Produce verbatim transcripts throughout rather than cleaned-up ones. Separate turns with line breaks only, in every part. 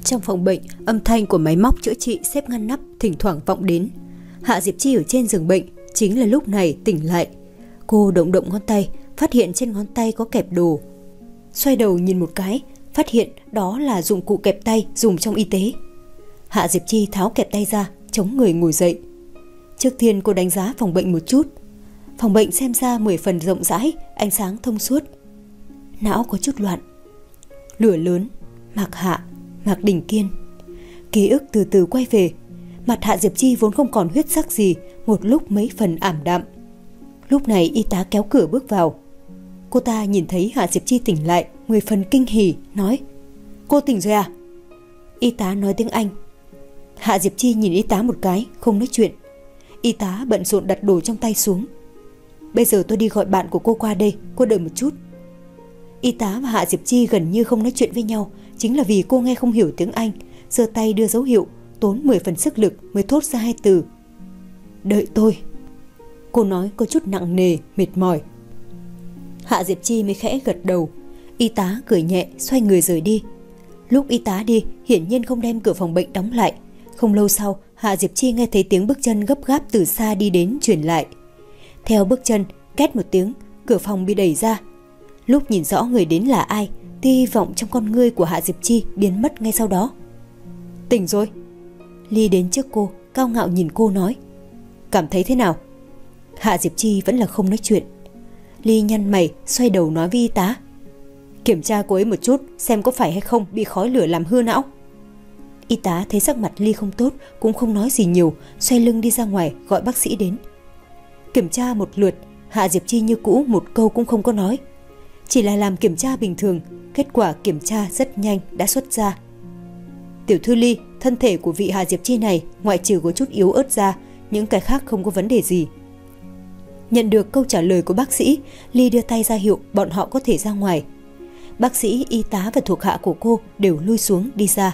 Trong phòng bệnh, âm thanh của máy móc chữa trị xếp ngăn nắp thỉnh thoảng vọng đến. Hạ Diệp Chi ở trên giường bệnh, chính là lúc này tỉnh lại. Cô động động ngón tay, phát hiện trên ngón tay có kẹp đồ. Xoay đầu nhìn một cái, phát hiện đó là dụng cụ kẹp tay dùng trong y tế. Hạ Diệp Chi tháo kẹp tay ra, chống người ngồi dậy. Trước tiên cô đánh giá phòng bệnh một chút. Phòng bệnh xem ra mười phần rộng rãi, ánh sáng thông suốt. Não có chút loạn. Lửa lớn, Mạc Hạ, Mạc Đình Kiên. Ký ức từ từ quay về. Mặt Hạ Diệp Chi vốn không còn huyết sắc gì, một lúc mấy phần ảm đạm. Lúc này y tá kéo cửa bước vào. Cô ta nhìn thấy Hạ Diệp Chi tỉnh lại, mười phần kinh hỉ, nói: "Cô tỉnh rồi à?" Y tá nói tiếng Anh. Hạ Diệp Chi nhìn y tá một cái, không nói chuyện. Y tá bận rộn đặt đồ trong tay xuống. "Bây giờ tôi đi gọi bạn của cô qua đây, cô đợi một chút." Y tá và Hạ Diệp Chi gần như không nói chuyện với nhau, chính là vì cô nghe không hiểu tiếng Anh, giơ tay đưa dấu hiệu, tốn mười phần sức lực mới thốt ra hai từ: "Đợi tôi." Cô nói có chút nặng nề, mệt mỏi. Hạ Diệp Chi mới khẽ gật đầu. Y tá cười nhẹ, xoay người rời đi. Lúc y tá đi, hiển nhiên không đem cửa phòng bệnh đóng lại. Không lâu sau, Hạ Diệp Chi nghe thấy tiếng bước chân gấp gáp từ xa đi đến truyền lại. Theo bước chân, két một tiếng, cửa phòng bị đẩy ra. Lúc nhìn rõ người đến là ai, tia hy vọng trong con ngươi của Hạ Diệp Chi biến mất ngay sau đó. "Tỉnh rồi." Ly đến trước cô, cao ngạo nhìn cô nói: "Cảm thấy thế nào?" Hạ Diệp Chi vẫn là không nói chuyện. Ly nhăn mày, xoay đầu nói với y tá: "Kiểm tra cô ấy một chút, xem có phải hay không bị khói lửa làm hư não." Y tá thấy sắc mặt Ly không tốt, cũng không nói gì nhiều, xoay lưng đi ra ngoài gọi bác sĩ đến. Kiểm tra một lượt, Hạ Diệp Chi như cũ một câu cũng không có nói. Chỉ là làm kiểm tra bình thường, kết quả kiểm tra rất nhanh đã xuất ra. "Tiểu thư Ly, thân thể của vị Hạ Diệp Chi này ngoại trừ có chút yếu ớt ra, những cái khác không có vấn đề gì." Nhận được câu trả lời của bác sĩ, Ly đưa tay ra hiệu bọn họ có thể ra ngoài. Bác sĩ, y tá và thuộc hạ của cô đều lui xuống đi ra.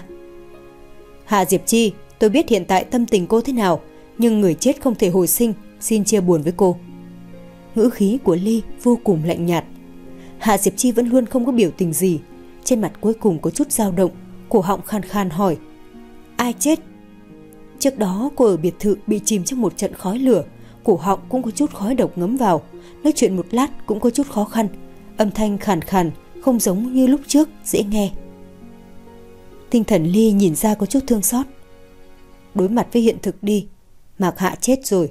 "Hạ Diệp Chi, tôi biết hiện tại tâm tình cô thế nào, nhưng người chết không thể hồi sinh, xin chia buồn với cô." Ngữ khí của Ly vô cùng lạnh nhạt. Hạ Diệp Chi vẫn luôn không có biểu tình gì, trên mặt cuối cùng có chút dao động, cổ họng khan khan hỏi: "Ai chết?" Trước đó cô ở biệt thự bị chìm trong một trận khói lửa, cổ họng cũng có chút khói độc ngấm vào, nói chuyện một lát cũng có chút khó khăn, âm thanh khàn khàn, không giống như lúc trước dễ nghe. Tinh thần Ly nhìn ra có chút thương xót. "Đối mặt với hiện thực đi, Mạc Hạ chết rồi."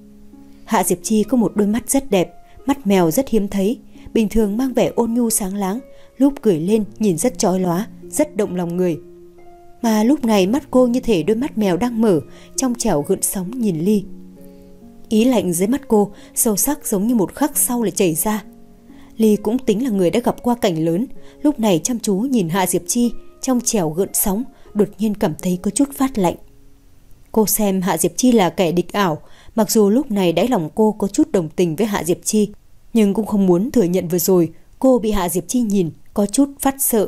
Hạ Diệp Chi có một đôi mắt rất đẹp, mắt mèo rất hiếm thấy, bình thường mang vẻ ôn nhu sáng láng, lúc cười lên nhìn rất chói lóa, rất động lòng người. Mà lúc này mắt cô như thể đôi mắt mèo đang mở, trong trẻo gợn sóng nhìn Ly. Ý lạnh dưới mắt cô sâu sắc giống như một khắc sau lại chảy ra. Ly cũng tính là người đã gặp qua cảnh lớn, lúc này chăm chú nhìn Hạ Diệp Chi, trong trẻo gợn sóng đột nhiên cảm thấy có chút phát lạnh. Cô xem Hạ Diệp Chi là kẻ địch ảo, mặc dù lúc này đáy lòng cô có chút đồng tình với Hạ Diệp Chi, nhưng cũng không muốn thừa nhận vừa rồi cô bị Hạ Diệp Chi nhìn có chút phát sợ.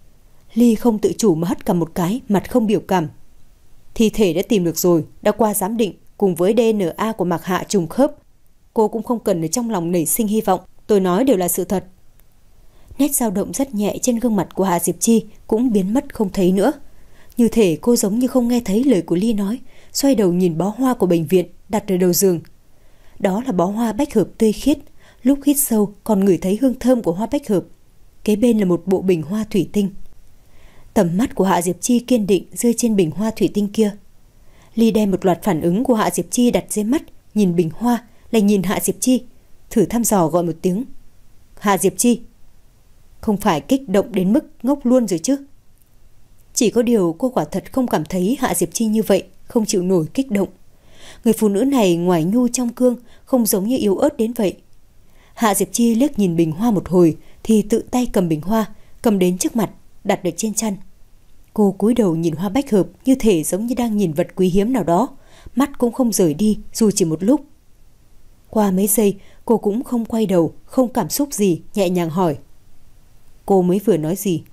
Ly không tự chủ mà hất cằm một cái, mặt không biểu cảm. "Thi thể đã tìm được rồi, đã qua giám định, cùng với đê en a của Mạc Hạ trùng khớp. Cô cũng không cần ở trong lòng nảy sinh hy vọng, tôi nói đều là sự thật." Nét dao động rất nhẹ trên gương mặt của Hạ Diệp Chi cũng biến mất không thấy nữa. Như thể cô giống như không nghe thấy lời của Ly nói, xoay đầu nhìn bó hoa của bệnh viện đặt ở đầu giường. Đó là bó hoa bách hợp tươi khiết, lúc hít sâu còn ngửi thấy hương thơm của hoa bách hợp. Kế bên là một bộ bình hoa thủy tinh. Tầm mắt của Hạ Diệp Chi kiên định rơi trên bình hoa thủy tinh kia. Ly đem một loạt phản ứng của Hạ Diệp Chi đặt dưới mắt, nhìn bình hoa, lại nhìn Hạ Diệp Chi, thử thăm dò gọi một tiếng: "Hạ Diệp Chi." Không phải kích động đến mức ngốc luôn rồi chứ? Chỉ có điều cô quả thật không cảm thấy Hạ Diệp Chi như vậy, không chịu nổi kích động. Người phụ nữ này ngoài nhu trong cương, không giống như yếu ớt đến vậy. Hạ Diệp Chi liếc nhìn bình hoa một hồi thì tự tay cầm bình hoa, cầm đến trước mặt, đặt ở trên chăn. Cô cúi đầu nhìn hoa bách hợp như thể giống như đang nhìn vật quý hiếm nào đó, mắt cũng không rời đi dù chỉ một lúc. Qua mấy giây cô cũng không quay đầu, không cảm xúc gì, nhẹ nhàng hỏi: "Cô mới vừa nói gì?"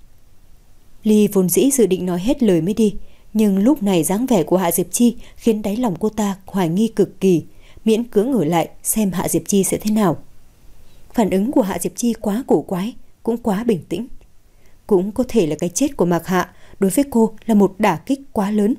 Ly vốn dĩ dự định nói hết lời mới đi, nhưng lúc này dáng vẻ của Hạ Diệp Chi khiến đáy lòng cô ta hoài nghi cực kỳ, miễn cưỡng ở lại xem Hạ Diệp Chi sẽ thế nào. Phản ứng của Hạ Diệp Chi quá cổ quái, cũng quá bình tĩnh. Cũng có thể là cái chết của Mạc Hạ đối với cô là một đả kích quá lớn.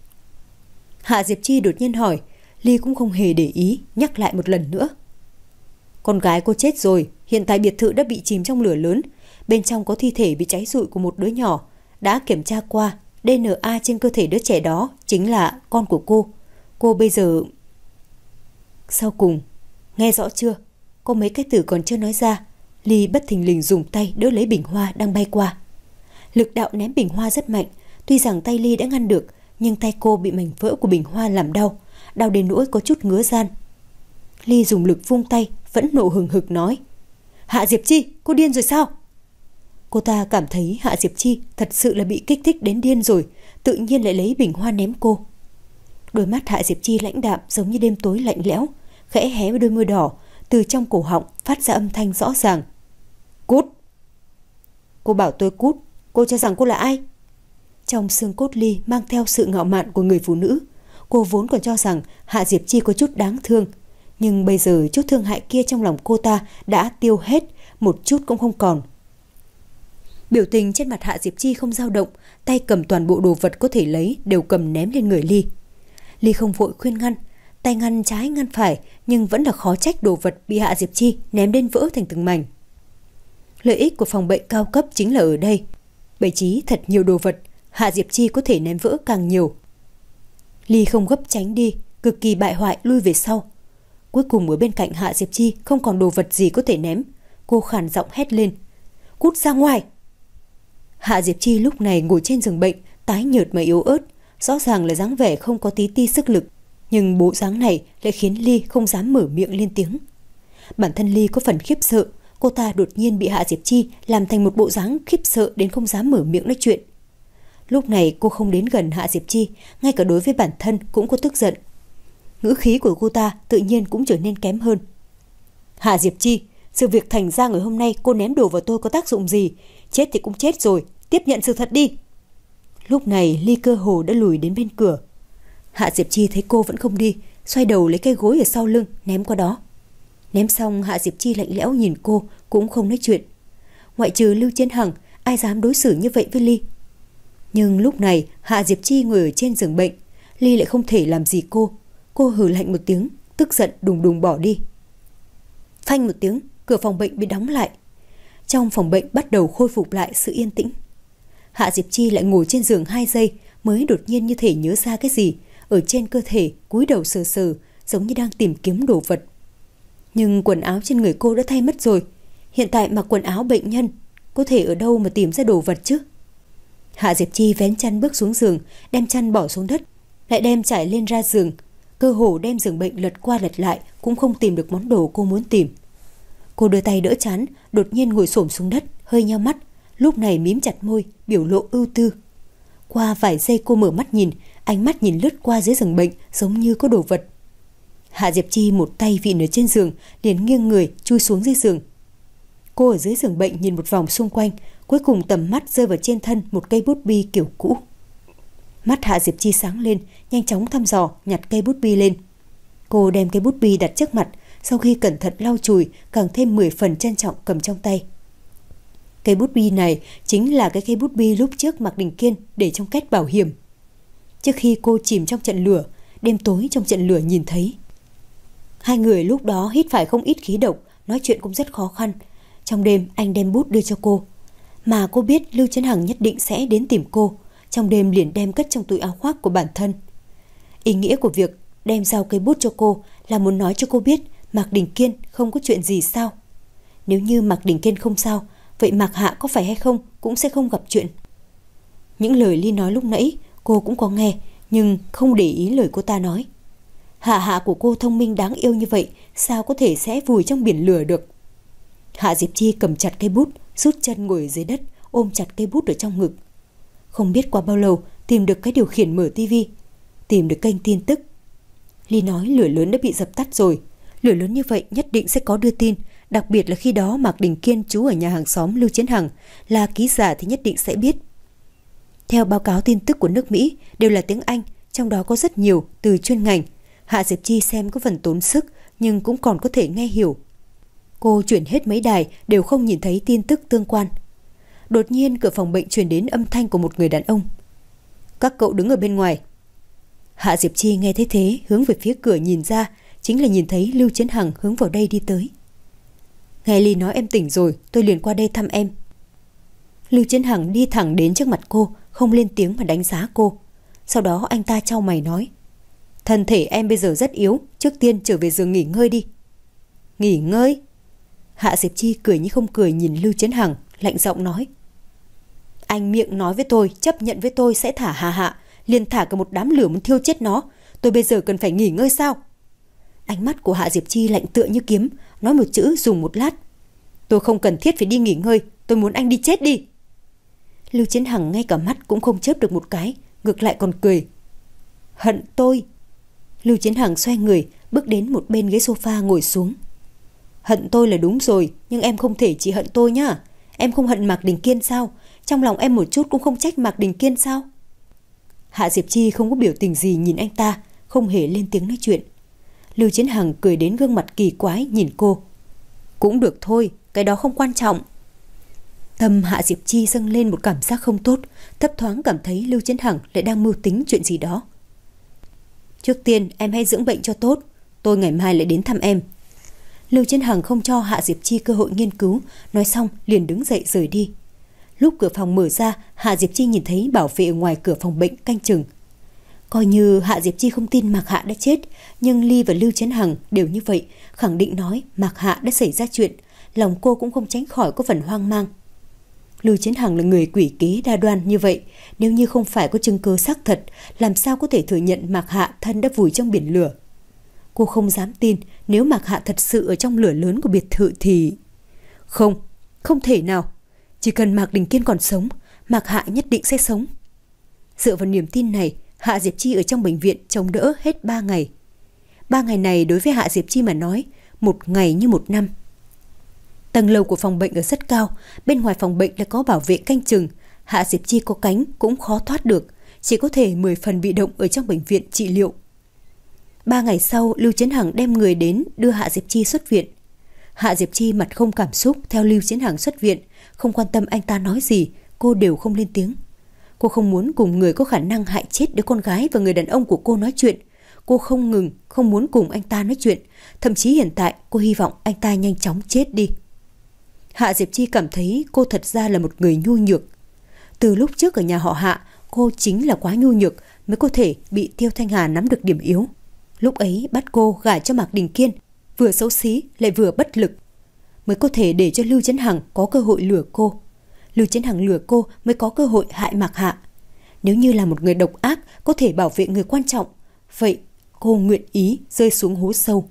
Hạ Diệp Chi đột nhiên hỏi, Ly cũng không hề để ý, nhắc lại một lần nữa. Con gái cô chết rồi, hiện tại biệt thự đã bị chìm trong lửa lớn, bên trong có thi thể bị cháy rụi của một đứa nhỏ. Đã kiểm tra qua, đê en a trên cơ thể đứa trẻ đó chính là con của cô. Cô bây giờ... Sau cùng, nghe rõ chưa? Có mấy cái từ còn chưa nói ra. Ly bất thình lình dùng tay đỡ lấy bình hoa đang bay qua. Lực đạo ném bình hoa rất mạnh, tuy rằng tay Ly đã ngăn được, nhưng tay cô bị mảnh vỡ của bình hoa làm đau, đau đến nỗi có chút ngứa ran. Ly dùng lực vung tay, vẫn nộ hừng hực nói, Hạ Diệp Chi, cô điên rồi sao? Cô ta cảm thấy Hạ Diệp Chi thật sự là bị kích thích đến điên rồi, tự nhiên lại lấy bình hoa ném cô. Đôi mắt Hạ Diệp Chi lãnh đạm giống như đêm tối lạnh lẽo, khẽ hé với đôi môi đỏ, từ trong cổ họng phát ra âm thanh rõ ràng. Cút! Cô bảo tôi cút, cô cho rằng cô là ai? Trong xương cốt Ly mang theo sự ngạo mạn của người phụ nữ. Cô vốn còn cho rằng Hạ Diệp Chi có chút đáng thương, nhưng bây giờ chút thương hại kia trong lòng cô ta đã tiêu hết, một chút cũng không còn. Biểu tình trên mặt Hạ Diệp Chi không dao động, tay cầm toàn bộ đồ vật có thể lấy đều cầm ném lên người Ly. Ly không vội khuyên ngăn, tay ngăn trái ngăn phải, nhưng vẫn là khó trách đồ vật bị Hạ Diệp Chi ném đến vỡ thành từng mảnh. Lợi ích của phòng bệnh cao cấp chính là ở đây. Bày trí thật nhiều đồ vật, Hạ Diệp Chi có thể ném vỡ càng nhiều. Ly không gấp tránh đi, cực kỳ bại hoại lui về sau. Cuối cùng ở bên cạnh Hạ Diệp Chi không còn đồ vật gì có thể ném. Cô khàn giọng hét lên, cút ra ngoài! Hạ Diệp Chi lúc này ngồi trên giường bệnh, tái nhợt mà yếu ớt, rõ ràng là dáng vẻ không có tí ti sức lực, nhưng bộ dáng này lại khiến Ly không dám mở miệng lên tiếng. Bản thân Ly có phần khiếp sợ, cô ta đột nhiên bị Hạ Diệp Chi làm thành một bộ dáng khiếp sợ đến không dám mở miệng nói chuyện. Lúc này cô không đến gần Hạ Diệp Chi, ngay cả đối với bản thân cũng có tức giận. Ngữ khí của cô ta tự nhiên cũng trở nên kém hơn. Hạ Diệp Chi, sự việc thành ra ngày hôm nay cô ném đồ vào tôi có tác dụng gì? Chết thì cũng chết rồi, tiếp nhận sự thật đi. Lúc này Ly cơ hồ đã lùi đến bên cửa. Hạ Diệp Chi thấy cô vẫn không đi, xoay đầu lấy cái gối ở sau lưng ném qua đó. Ném xong Hạ Diệp Chi lạnh lẽo nhìn cô, cũng không nói chuyện. Ngoại trừ Lưu Chiến Hằng, ai dám đối xử như vậy với Ly? Nhưng lúc này Hạ Diệp Chi ngồi ở trên giường bệnh, Ly lại không thể làm gì cô. Cô hừ lạnh một tiếng, tức giận đùng đùng bỏ đi. Phanh một tiếng, cửa phòng bệnh bị đóng lại. Trong phòng bệnh bắt đầu khôi phục lại sự yên tĩnh. Hạ Diệp Chi lại ngồi trên giường hai giây, mới đột nhiên như thể nhớ ra cái gì, ở trên cơ thể cúi đầu sờ sờ, giống như đang tìm kiếm đồ vật. Nhưng quần áo trên người cô đã thay mất rồi, hiện tại mặc quần áo bệnh nhân, có thể ở đâu mà tìm ra đồ vật chứ? Hạ Diệp Chi vén chăn bước xuống giường, đem chăn bỏ xuống đất, lại đem trải lên ra giường, cơ hồ đem giường bệnh lật qua lật lại cũng không tìm được món đồ cô muốn tìm. Cô đưa tay đỡ trán, đột nhiên ngồi xổm xuống đất, hơi nheo mắt, lúc này mím chặt môi, biểu lộ ưu tư. Qua vài giây cô mở mắt nhìn, ánh mắt nhìn lướt qua dưới giường bệnh giống như có đồ vật. Hạ Diệp Chi một tay vịn ở trên giường, liền nghiêng người chui xuống dưới giường. Cô ở dưới giường bệnh nhìn một vòng xung quanh, cuối cùng tầm mắt rơi vào trên thân một cây bút bi kiểu cũ. Mắt Hạ Diệp Chi sáng lên, nhanh chóng thăm dò nhặt cây bút bi lên. Cô đem cây bút bi đặt trước mặt, sau khi cẩn thận lau chùi, càng thêm mười phần trân trọng cầm trong tay. Cây bút bi này chính là cái cây bút bi lúc trước Mạc Đình Kiên để trong két bảo hiểm. Trước khi cô chìm trong trận lửa, đêm tối trong trận lửa nhìn thấy. Hai người lúc đó hít phải không ít khí độc, nói chuyện cũng rất khó khăn. Trong đêm anh đem bút đưa cho cô, mà cô biết Lưu Chiến Hằng nhất định sẽ đến tìm cô, trong đêm liền đem cất trong túi áo khoác của bản thân. Ý nghĩa của việc đem giao cây bút cho cô là muốn nói cho cô biết Mạc Đình Kiên không có chuyện gì sao. Nếu như Mạc Đình Kiên không sao, vậy Mạc Hạ có phải hay không cũng sẽ không gặp chuyện. Những lời Ly nói lúc nãy cô cũng có nghe, nhưng không để ý lời cô ta nói. Hạ Hạ của cô thông minh đáng yêu như vậy, sao có thể sẽ vùi trong biển lửa được? Hạ Diệp Chi cầm chặt cây bút, rút chân ngồi ở dưới đất, ôm chặt cây bút ở trong ngực. Không biết qua bao lâu tìm được cái điều khiển mở tivi, tìm được kênh tin tức. Ly nói lửa lớn đã bị dập tắt rồi. Lửa lớn như vậy nhất định sẽ có đưa tin, đặc biệt là khi đó Mạc Đình Kiên trú ở nhà hàng xóm Lưu Chiến Hằng, là ký giả thì nhất định sẽ biết. Theo báo cáo tin tức của nước Mỹ đều là tiếng Anh, trong đó có rất nhiều từ chuyên ngành. Hạ Diệp Chi xem có phần tốn sức, nhưng cũng còn có thể nghe hiểu. Cô chuyển hết mấy đài đều không nhìn thấy tin tức tương quan. Đột nhiên cửa phòng bệnh truyền đến âm thanh của một người đàn ông. Các cậu đứng ở bên ngoài. Hạ Diệp Chi nghe thấy thế, hướng về phía cửa nhìn ra, chính là nhìn thấy Lưu Chiến Hằng hướng vào đây đi tới. Nghe Ly nói em tỉnh rồi, tôi liền qua đây thăm em. Lưu Chiến Hằng đi thẳng đến trước mặt cô, không lên tiếng mà đánh giá cô. Sau đó anh ta chau mày nói: thân thể em bây giờ rất yếu, trước tiên trở về giường nghỉ ngơi đi. Nghỉ ngơi? Hạ Diệp Chi cười như không cười nhìn Lưu Chiến Hằng, lạnh giọng nói: anh miệng nói với tôi, chấp nhận với tôi sẽ thả Hà Hạ, liền thả cả một đám lửa muốn thiêu chết nó. Tôi bây giờ cần phải nghỉ ngơi sao? Ánh mắt của Hạ Diệp Chi lạnh tựa như kiếm, nói một chữ dùng một lát. Tôi không cần thiết phải đi nghỉ ngơi, tôi muốn anh đi chết đi. Lưu Chiến Hằng ngay cả mắt cũng không chớp được một cái, ngược lại còn cười. Hận tôi? Lưu Chiến Hằng xoay người, bước đến một bên ghế sofa ngồi xuống. Hận tôi là đúng rồi, nhưng em không thể chỉ hận tôi nhá. Em không hận Mạc Đình Kiên sao? Trong lòng em một chút cũng không trách Mạc Đình Kiên sao? Hạ Diệp Chi không có biểu tình gì nhìn anh ta, không hề lên tiếng nói chuyện. Lưu Chiến Hằng cười đến gương mặt kỳ quái nhìn cô. Cũng được thôi, cái đó không quan trọng. Tâm Hạ Diệp Chi dâng lên một cảm giác không tốt, thấp thoáng cảm thấy Lưu Chiến Hằng lại đang mưu tính chuyện gì đó. Trước tiên em hãy dưỡng bệnh cho tốt, tôi ngày mai lại đến thăm em. Lưu Chiến Hằng không cho Hạ Diệp Chi cơ hội nghiên cứu, nói xong liền đứng dậy rời đi. Lúc cửa phòng mở ra, Hạ Diệp Chi nhìn thấy bảo vệ ở ngoài cửa phòng bệnh canh chừng. Coi như Hạ Diệp Chi không tin Mạc Hạ đã chết, nhưng Ly và Lưu Chiến Hằng đều như vậy, khẳng định nói Mạc Hạ đã xảy ra chuyện, lòng cô cũng không tránh khỏi có phần hoang mang. Lưu Chiến Hằng là người quỷ kế đa đoan như vậy, nếu như không phải có chứng cứ xác thật, làm sao có thể thừa nhận Mạc Hạ thân đã vùi trong biển lửa. Cô không dám tin nếu Mạc Hạ thật sự ở trong lửa lớn của biệt thự thì... Không, không thể nào. Chỉ cần Mạc Đình Kiên còn sống, Mạc Hạ nhất định sẽ sống. Dựa vào niềm tin này, Hạ Diệp Chi ở trong bệnh viện chống đỡ hết ba ngày. Ba ngày này đối với Hạ Diệp Chi mà nói, một ngày như một năm. Tầng lầu của phòng bệnh ở rất cao, bên ngoài phòng bệnh lại có bảo vệ canh chừng. Hạ Diệp Chi có cánh cũng khó thoát được, chỉ có thể mười phần bị động ở trong bệnh viện trị liệu. Ba ngày sau, Lưu Chiến Hằng đem người đến đưa Hạ Diệp Chi xuất viện. Hạ Diệp Chi mặt không cảm xúc theo Lưu Chiến Hằng xuất viện, không quan tâm anh ta nói gì, cô đều không lên tiếng. Cô không muốn cùng người có khả năng hại chết đứa con gái và người đàn ông của cô nói chuyện. Cô không ngừng, không muốn cùng anh ta nói chuyện. Thậm chí hiện tại cô hy vọng anh ta nhanh chóng chết đi. Hạ Diệp Chi cảm thấy cô thật ra là một người nhu nhược. Từ lúc trước ở nhà họ Hạ, cô chính là quá nhu nhược mới có thể bị Tiêu Thanh Hà nắm được điểm yếu. Lúc ấy bắt cô gả cho Mạc Đình Kiên, vừa xấu xí lại vừa bất lực, mới có thể để cho Lưu Chiến Hằng có cơ hội lừa cô. Lưu Chiến Hằng lừa cô mới có cơ hội hại Mạc Hạ. Nếu như là một người độc ác có thể bảo vệ người quan trọng, vậy cô nguyện ý rơi xuống hố sâu.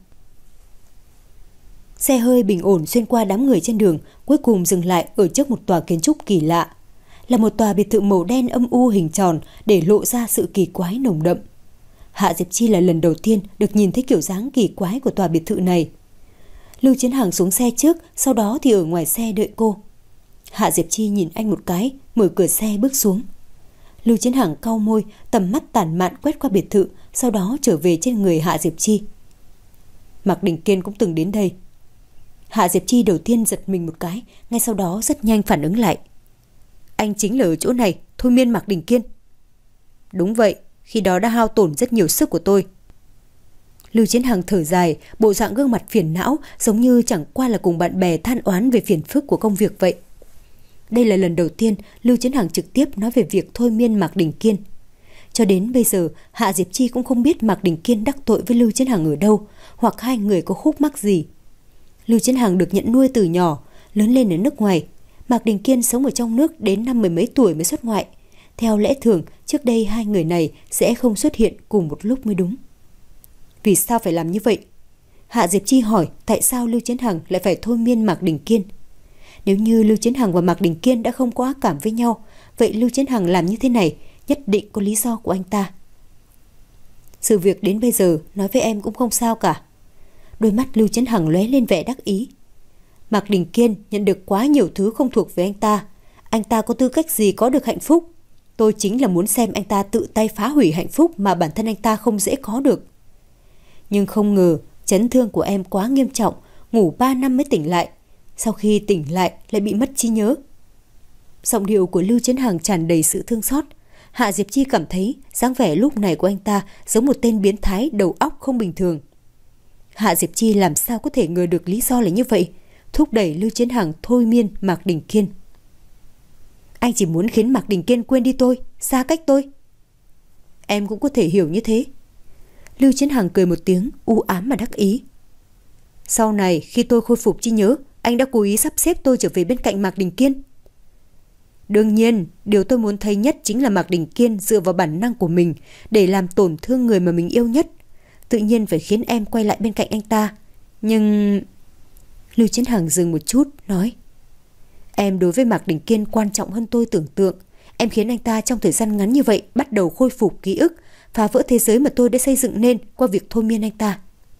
Xe hơi bình ổn xuyên qua đám người trên đường, cuối cùng dừng lại ở trước một tòa kiến trúc kỳ lạ. Là một tòa biệt thự màu đen âm u hình tròn để lộ ra sự kỳ quái nồng đậm. Hạ Diệp Chi là lần đầu tiên được nhìn thấy kiểu dáng kỳ quái của tòa biệt thự này. Lưu Chiến Hằng xuống xe trước, sau đó thì ở ngoài xe đợi cô. Hạ Diệp Chi nhìn anh một cái, mở cửa xe bước xuống. Lưu Chiến Hằng cau môi, tầm mắt tản mạn quét qua biệt thự, sau đó trở về trên người Hạ Diệp Chi. Mạc Đình Kiên cũng từng đến đây. Hạ Diệp Chi đầu tiên giật mình một cái, ngay sau đó rất nhanh phản ứng lại. Anh chính là ở chỗ này thôi miên Mạc Đình Kiên. Đúng vậy, khi đó đã hao tổn rất nhiều sức của tôi. Lưu Chiến Hằng thở dài, bộ dạng gương mặt phiền não giống như chẳng qua là cùng bạn bè than oán về phiền phức của công việc vậy. Đây là lần đầu tiên Lưu Chiến Hằng trực tiếp nói về việc thôi miên Mạc Đình Kiên. Cho đến bây giờ, Hạ Diệp Chi cũng không biết Mạc Đình Kiên đắc tội với Lưu Chiến Hằng ở đâu, hoặc hai người có khúc mắc gì. Lưu Chiến Hằng được nhận nuôi từ nhỏ, lớn lên ở nước ngoài. Mạc Đình Kiên sống ở trong nước đến năm mười mấy tuổi mới xuất ngoại. Theo lẽ thường, trước đây hai người này sẽ không xuất hiện cùng một lúc mới đúng. Vì sao phải làm như vậy? Hạ Diệp Chi hỏi tại sao Lưu Chiến Hằng lại phải thôi miên Mạc Đình Kiên. Nếu như Lưu Chiến Hằng và Mạc Đình Kiên đã không có ác cảm với nhau, vậy Lưu Chiến Hằng làm như thế này nhất định có lý do của anh ta. Sự việc đến bây giờ nói với em cũng không sao cả. Đôi mắt Lưu Chiến Hằng lóe lên vẻ đắc ý. Mạc Đình Kiên nhận được quá nhiều thứ không thuộc về anh ta. Anh ta có tư cách gì có được hạnh phúc? Tôi chính là muốn xem anh ta tự tay phá hủy hạnh phúc mà bản thân anh ta không dễ có được. Nhưng không ngờ chấn thương của em quá nghiêm trọng, ngủ ba năm mới tỉnh lại. Sau khi tỉnh lại lại bị mất trí nhớ. Giọng điệu của Lưu Chiến Hằng tràn đầy sự thương xót. Hạ Diệp Chi cảm thấy dáng vẻ lúc này của anh ta giống một tên biến thái đầu óc không bình thường. Hạ Diệp Chi làm sao có thể ngờ được lý do là như vậy, thúc đẩy Lưu Chiến Hằng thôi miên Mạc Đình Kiên. Anh chỉ muốn khiến Mạc Đình Kiên quên đi tôi, xa cách tôi. Em cũng có thể hiểu như thế. Lưu Chiến Hằng cười một tiếng u ám mà đắc ý. Sau này khi tôi khôi phục trí nhớ, anh đã cố ý sắp xếp tôi trở về bên cạnh Mạc Đình Kiên. Đương nhiên, điều tôi muốn thấy nhất chính là Mạc Đình Kiên dựa vào bản năng của mình để làm tổn thương người mà mình yêu nhất. Tự nhiên phải khiến em quay lại bên cạnh anh ta. Nhưng... Lưu Chiến Hằng dừng một chút, nói. Em đối với Mạc Đình Kiên quan trọng hơn tôi tưởng tượng. Em khiến anh ta trong thời gian ngắn như vậy bắt đầu khôi phục ký ức, phá vỡ thế giới mà tôi đã xây dựng nên qua việc thôi miên anh ta.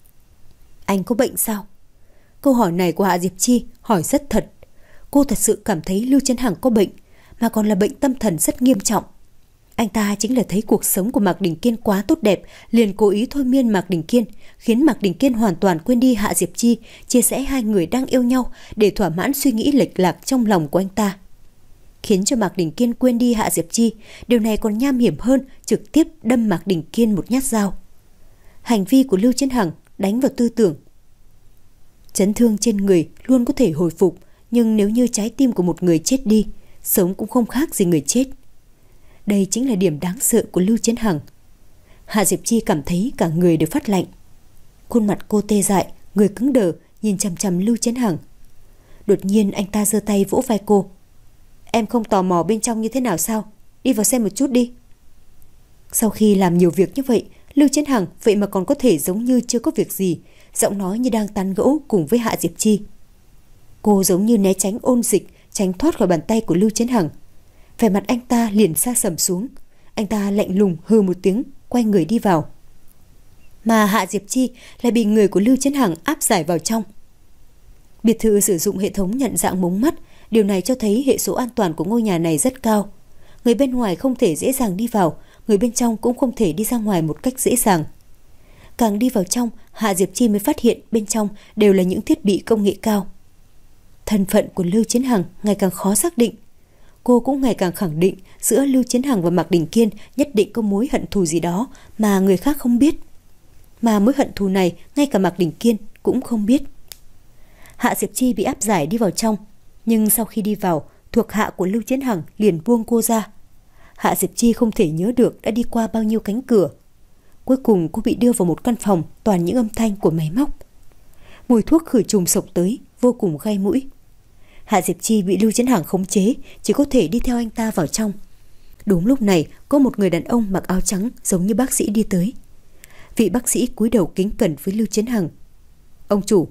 Anh có bệnh sao? Câu hỏi này của Hạ Diệp Chi hỏi rất thật. Cô thật sự cảm thấy Lưu Chiến Hằng có bệnh, mà còn là bệnh tâm thần rất nghiêm trọng. Anh ta chính là thấy cuộc sống của Mạc Đình Kiên quá tốt đẹp, liền cố ý thôi miên Mạc Đình Kiên, khiến Mạc Đình Kiên hoàn toàn quên đi Hạ Diệp Chi, chia sẻ hai người đang yêu nhau để thỏa mãn suy nghĩ lệch lạc trong lòng của anh ta. Khiến cho Mạc Đình Kiên quên đi Hạ Diệp Chi, điều này còn nham hiểm hơn trực tiếp đâm Mạc Đình Kiên một nhát dao. Hành vi của Lưu Chiến Hằng đánh vào tư tưởng. Chấn thương trên người luôn có thể hồi phục, nhưng nếu như trái tim của một người chết đi, sống cũng không khác gì người chết. Đây chính là điểm đáng sợ của Lưu Chiến Hằng. Hạ Diệp Chi cảm thấy cả người đều phát lạnh. Khuôn mặt cô tê dại, người cứng đờ, nhìn chằm chằm Lưu Chiến Hằng. Đột nhiên anh ta giơ tay vỗ vai cô. Em không tò mò bên trong như thế nào sao? Đi vào xem một chút đi. Sau khi làm nhiều việc như vậy, Lưu Chiến Hằng vậy mà còn có thể giống như chưa có việc gì, giọng nói như đang tán gẫu cùng với Hạ Diệp Chi. Cô giống như né tránh ôn dịch, tránh thoát khỏi bàn tay của Lưu Chiến Hằng. Vẻ mặt anh ta liền sa sầm xuống. Anh ta lạnh lùng hừ một tiếng, quay người đi vào. Mà Hạ Diệp Chi lại bị người của Lưu Chiến Hằng áp giải vào trong. Biệt thự sử dụng hệ thống nhận dạng mống mắt, điều này cho thấy hệ số an toàn của ngôi nhà này rất cao. Người bên ngoài không thể dễ dàng đi vào, người bên trong cũng không thể đi ra ngoài một cách dễ dàng. Càng đi vào trong, Hạ Diệp Chi mới phát hiện bên trong đều là những thiết bị công nghệ cao. Thân phận của Lưu Chiến Hằng ngày càng khó xác định. Cô cũng ngày càng khẳng định giữa Lưu Chiến Hằng và Mạc Đình Kiên nhất định có mối hận thù gì đó mà người khác không biết. Mà mối hận thù này ngay cả Mạc Đình Kiên cũng không biết. Hạ Diệp Chi bị áp giải đi vào trong, nhưng sau khi đi vào, thuộc hạ của Lưu Chiến Hằng liền buông cô ra. Hạ Diệp Chi không thể nhớ được đã đi qua bao nhiêu cánh cửa. Cuối cùng cô bị đưa vào một căn phòng toàn những âm thanh của máy móc. Mùi thuốc khử trùng xộc tới, vô cùng gai mũi. Hạ Diệp Chi bị Lưu Chiến Hằng khống chế, chỉ có thể đi theo anh ta vào trong. Đúng lúc này, có một người đàn ông mặc áo trắng giống như bác sĩ đi tới. Vị bác sĩ cúi đầu kính cẩn với Lưu Chiến Hằng. Ông chủ.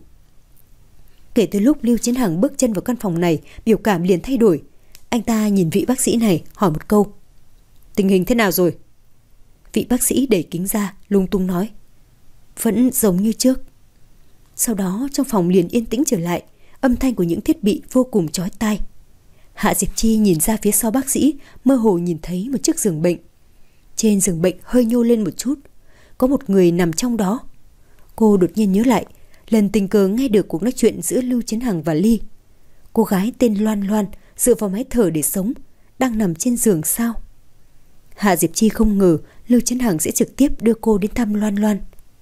Kể từ lúc Lưu Chiến Hằng bước chân vào căn phòng này, biểu cảm liền thay đổi. Anh ta nhìn vị bác sĩ này hỏi một câu. Tình hình thế nào rồi? Vị bác sĩ đẩy kính ra, lung tung nói. Vẫn giống như trước. Sau đó trong phòng liền yên tĩnh trở lại, âm thanh của những thiết bị vô cùng chói tai. Hạ Diệp Chi nhìn ra phía sau bác sĩ, mơ hồ nhìn thấy một chiếc giường bệnh. Trên giường bệnh hơi nhô lên một chút, có một người nằm trong đó. Cô đột nhiên nhớ lại, lần tình cờ nghe được cuộc nói chuyện giữa Lưu Chiến Hằng và Ly. Cô gái tên Loan Loan dựa vào máy thở để sống, đang nằm trên giường sao? Hạ Diệp Chi không ngờ Lưu Chiến Hằng sẽ trực tiếp đưa cô đến thăm Loan Loan.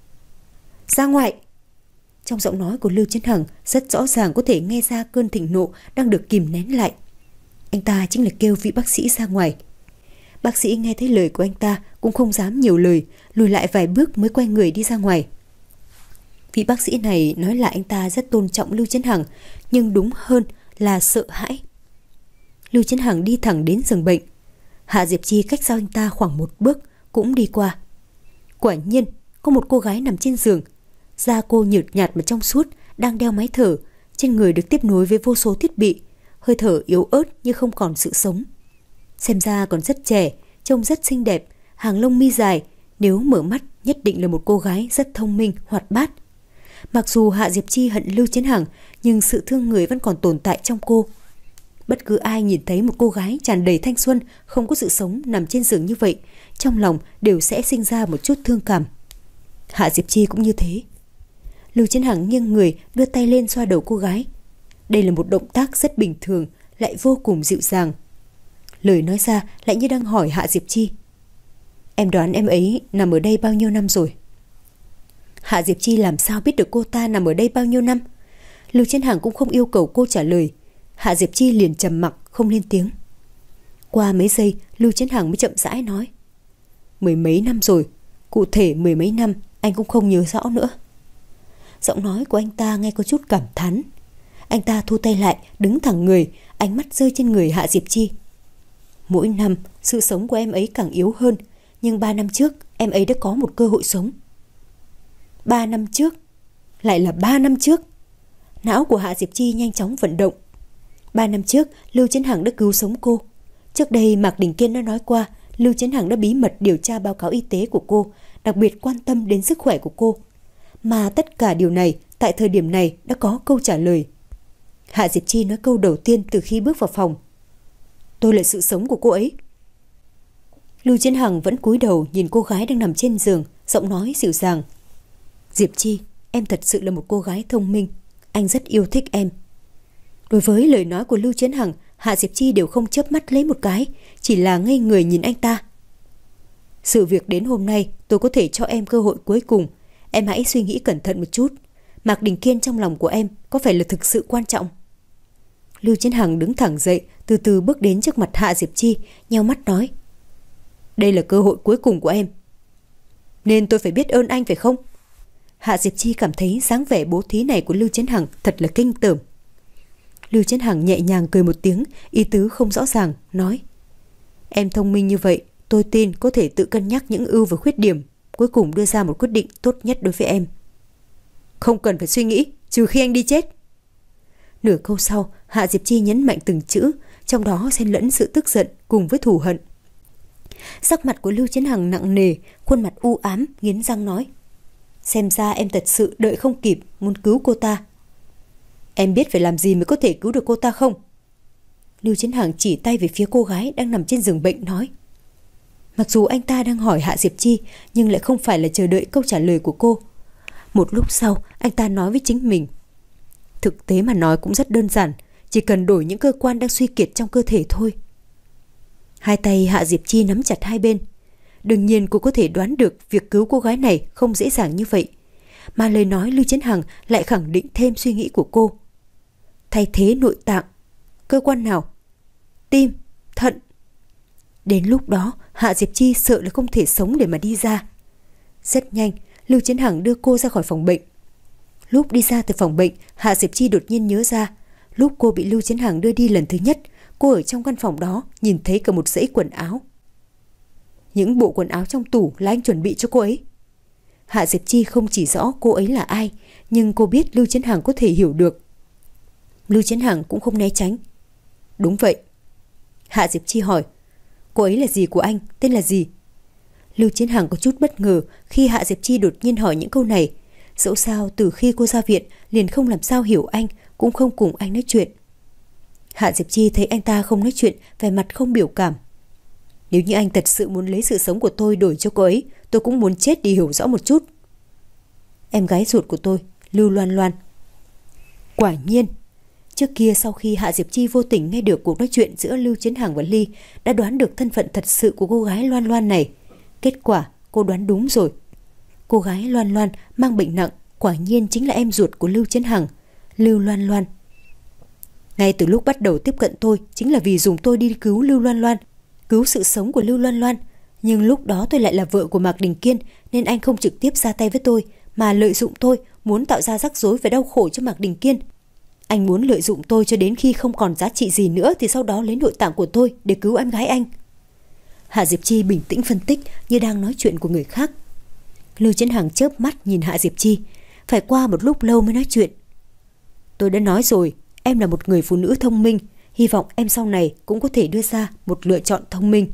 Ra ngoài! Trong giọng nói của Lưu Chiến Hằng rất rõ ràng có thể nghe ra cơn thịnh nộ đang được kìm nén lại. Anh ta chính là kêu vị bác sĩ ra ngoài. Bác sĩ nghe thấy lời của anh ta cũng không dám nhiều lời, lùi lại vài bước mới quay người đi ra ngoài. Vị bác sĩ này nói là anh ta rất tôn trọng Lưu Chiến Hằng, nhưng đúng hơn là sợ hãi. Lưu Chiến Hằng đi thẳng đến giường bệnh. Hạ Diệp Chi cách sau anh ta khoảng một bước cũng đi qua. Quả nhiên có một cô gái nằm trên giường. Da cô nhợt nhạt mà trong suốt, đang đeo máy thở, trên người được tiếp nối với vô số thiết bị, hơi thở yếu ớt như không còn sự sống. Xem ra còn rất trẻ, trông rất xinh đẹp, hàng lông mi dài, nếu mở mắt nhất định là một cô gái rất thông minh, hoạt bát. Mặc dù Hạ Diệp Chi hận Lưu Chiến Hằng, nhưng sự thương người vẫn còn tồn tại trong cô. Bất cứ ai nhìn thấy một cô gái tràn đầy thanh xuân, không có sự sống nằm trên giường như vậy, trong lòng đều sẽ sinh ra một chút thương cảm. Hạ Diệp Chi cũng như thế. Lưu Chiến Hằng nghiêng người đưa tay lên xoa đầu cô gái. Đây là một động tác rất bình thường, lại vô cùng dịu dàng. lời nói ra lại như đang hỏi Hạ Diệp Chi. Em đoán em ấy nằm ở đây bao nhiêu năm rồi? Hạ Diệp Chi làm sao biết được cô ta nằm ở đây bao nhiêu năm? Lưu Chiến Hằng cũng không yêu cầu cô trả lời. Hạ Diệp Chi liền trầm mặc không lên tiếng. Qua mấy giây, Lưu Chiến Hằng mới chậm rãi nói. Mười mấy năm rồi, cụ thể mười mấy năm anh cũng không nhớ rõ nữa. Giọng nói của anh ta nghe có chút cảm thán. Anh ta thu tay lại, đứng thẳng người, ánh mắt rơi trên người Hạ Diệp Chi. Mỗi năm, sự sống của em ấy càng yếu hơn, nhưng ba năm trước em ấy đã có một cơ hội sống. Ba năm trước? Lại là ba năm trước? Não của Hạ Diệp Chi nhanh chóng vận động. Ba năm trước, Lưu Chiến Hằng đã cứu sống cô. Trước đây Mạc Đình Kiên đã nói qua, Lưu Chiến Hằng đã bí mật điều tra báo cáo y tế của cô, đặc biệt quan tâm đến sức khỏe của cô. Mà tất cả điều này, tại thời điểm này đã có câu trả lời. Hạ Diệp Chi nói câu đầu tiên từ khi bước vào phòng. Tôi là sự sống của cô ấy. Lưu Chiến Hằng vẫn cúi đầu nhìn cô gái đang nằm trên giường, giọng nói dịu dàng. Diệp Chi, em thật sự là một cô gái thông minh. Anh rất yêu thích em. Đối với lời nói của Lưu Chiến Hằng, Hạ Diệp Chi đều không chớp mắt lấy một cái, chỉ là ngây người nhìn anh ta. Sự việc đến hôm nay, tôi có thể cho em cơ hội cuối cùng. Em hãy suy nghĩ cẩn thận một chút. Mạc Đình Kiên trong lòng của em có phải là thực sự quan trọng? Lưu Chiến Hằng đứng thẳng dậy, từ từ bước đến trước mặt Hạ Diệp Chi, nheo mắt nói. Đây là cơ hội cuối cùng của em. Nên tôi phải biết ơn anh phải không? Hạ Diệp Chi cảm thấy dáng vẻ bố thí này của Lưu Chiến Hằng thật là kinh tởm. Lưu Chiến Hằng nhẹ nhàng cười một tiếng, ý tứ không rõ ràng, nói. Em thông minh như vậy, tôi tin có thể tự cân nhắc những ưu và khuyết điểm, cuối cùng đưa ra một quyết định tốt nhất đối với em. Không cần phải suy nghĩ, trừ khi anh đi chết. Nửa câu sau, Hạ Diệp Chi nhấn mạnh từng chữ, trong đó xen lẫn sự tức giận cùng với thù hận. Sắc mặt của Lưu Chiến Hằng nặng nề, khuôn mặt u ám, nghiến răng nói. Xem ra em thật sự đợi không kịp, muốn cứu cô ta. Em biết phải làm gì mới có thể cứu được cô ta không? Lưu Chiến Hằng chỉ tay về phía cô gái đang nằm trên giường bệnh nói. Mặc dù anh ta đang hỏi Hạ Diệp Chi, nhưng lại không phải là chờ đợi câu trả lời của cô. Một lúc sau, anh ta nói với chính mình. Thực tế mà nói cũng rất đơn giản, chỉ cần đổi những cơ quan đang suy kiệt trong cơ thể thôi. Hai tay Hạ Diệp Chi nắm chặt hai bên. Đương nhiên cô có thể đoán được việc cứu cô gái này không dễ dàng như vậy. Mà lời nói Lưu Chiến Hằng lại khẳng định thêm suy nghĩ của cô. Thay thế nội tạng. Cơ quan nào? Tim, thận. Đến lúc đó, Hạ Diệp Chi sợ là không thể sống để mà đi ra. Rất nhanh, Lưu Chiến Hằng đưa cô ra khỏi phòng bệnh. Lúc đi ra từ phòng bệnh, Hạ Diệp Chi đột nhiên nhớ ra. Lúc cô bị Lưu Chiến Hằng đưa đi lần thứ nhất, cô ở trong căn phòng đó nhìn thấy cả một dãy quần áo. Những bộ quần áo trong tủ là anh chuẩn bị cho cô ấy. Hạ Diệp Chi không chỉ rõ cô ấy là ai, nhưng cô biết Lưu Chiến Hằng có thể hiểu được. Lưu Chiến Hằng cũng không né tránh. Đúng vậy. Hạ Diệp Chi hỏi. Cô ấy là gì của anh, tên là gì? Lưu Chiến Hằng có chút bất ngờ khi Hạ Diệp Chi đột nhiên hỏi những câu này. Dẫu sao từ khi cô ra viện liền không làm sao hiểu anh, cũng không cùng anh nói chuyện. Hạ Diệp Chi thấy anh ta không nói chuyện, vẻ mặt không biểu cảm. Nếu như anh thật sự muốn lấy sự sống của tôi đổi cho cô ấy, tôi cũng muốn chết đi hiểu rõ một chút. Em gái ruột của tôi, Lưu Loan Loan. Quả nhiên, trước kia sau khi Hạ Diệp Chi vô tình nghe được cuộc nói chuyện giữa Lưu Chiến Hằng và Ly, đã đoán được thân phận thật sự của cô gái Loan Loan này. Kết quả, cô đoán đúng rồi. Cô gái Loan Loan mang bệnh nặng, quả nhiên chính là em ruột của Lưu Chiến Hằng, Lưu Loan Loan. Ngay từ lúc bắt đầu tiếp cận tôi, chính là vì dùng tôi đi cứu Lưu Loan Loan, cứu sự sống của Lưu Loan Loan. Nhưng lúc đó tôi lại là vợ của Mạc Đình Kiên, nên anh không trực tiếp ra tay với tôi, mà lợi dụng tôi, muốn tạo ra rắc rối và đau khổ cho Mạc Đình Kiên. Anh muốn lợi dụng tôi cho đến khi không còn giá trị gì nữa, thì sau đó lấy nội tạng của tôi để cứu em gái anh. Hạ Diệp Chi bình tĩnh phân tích như đang nói chuyện của người khác. Lưu Chiến Hằng chớp mắt nhìn Hạ Diệp Chi, phải qua một lúc lâu mới nói chuyện. Tôi đã nói rồi, em là một người phụ nữ thông minh, hy vọng em sau này cũng có thể đưa ra một lựa chọn thông minh.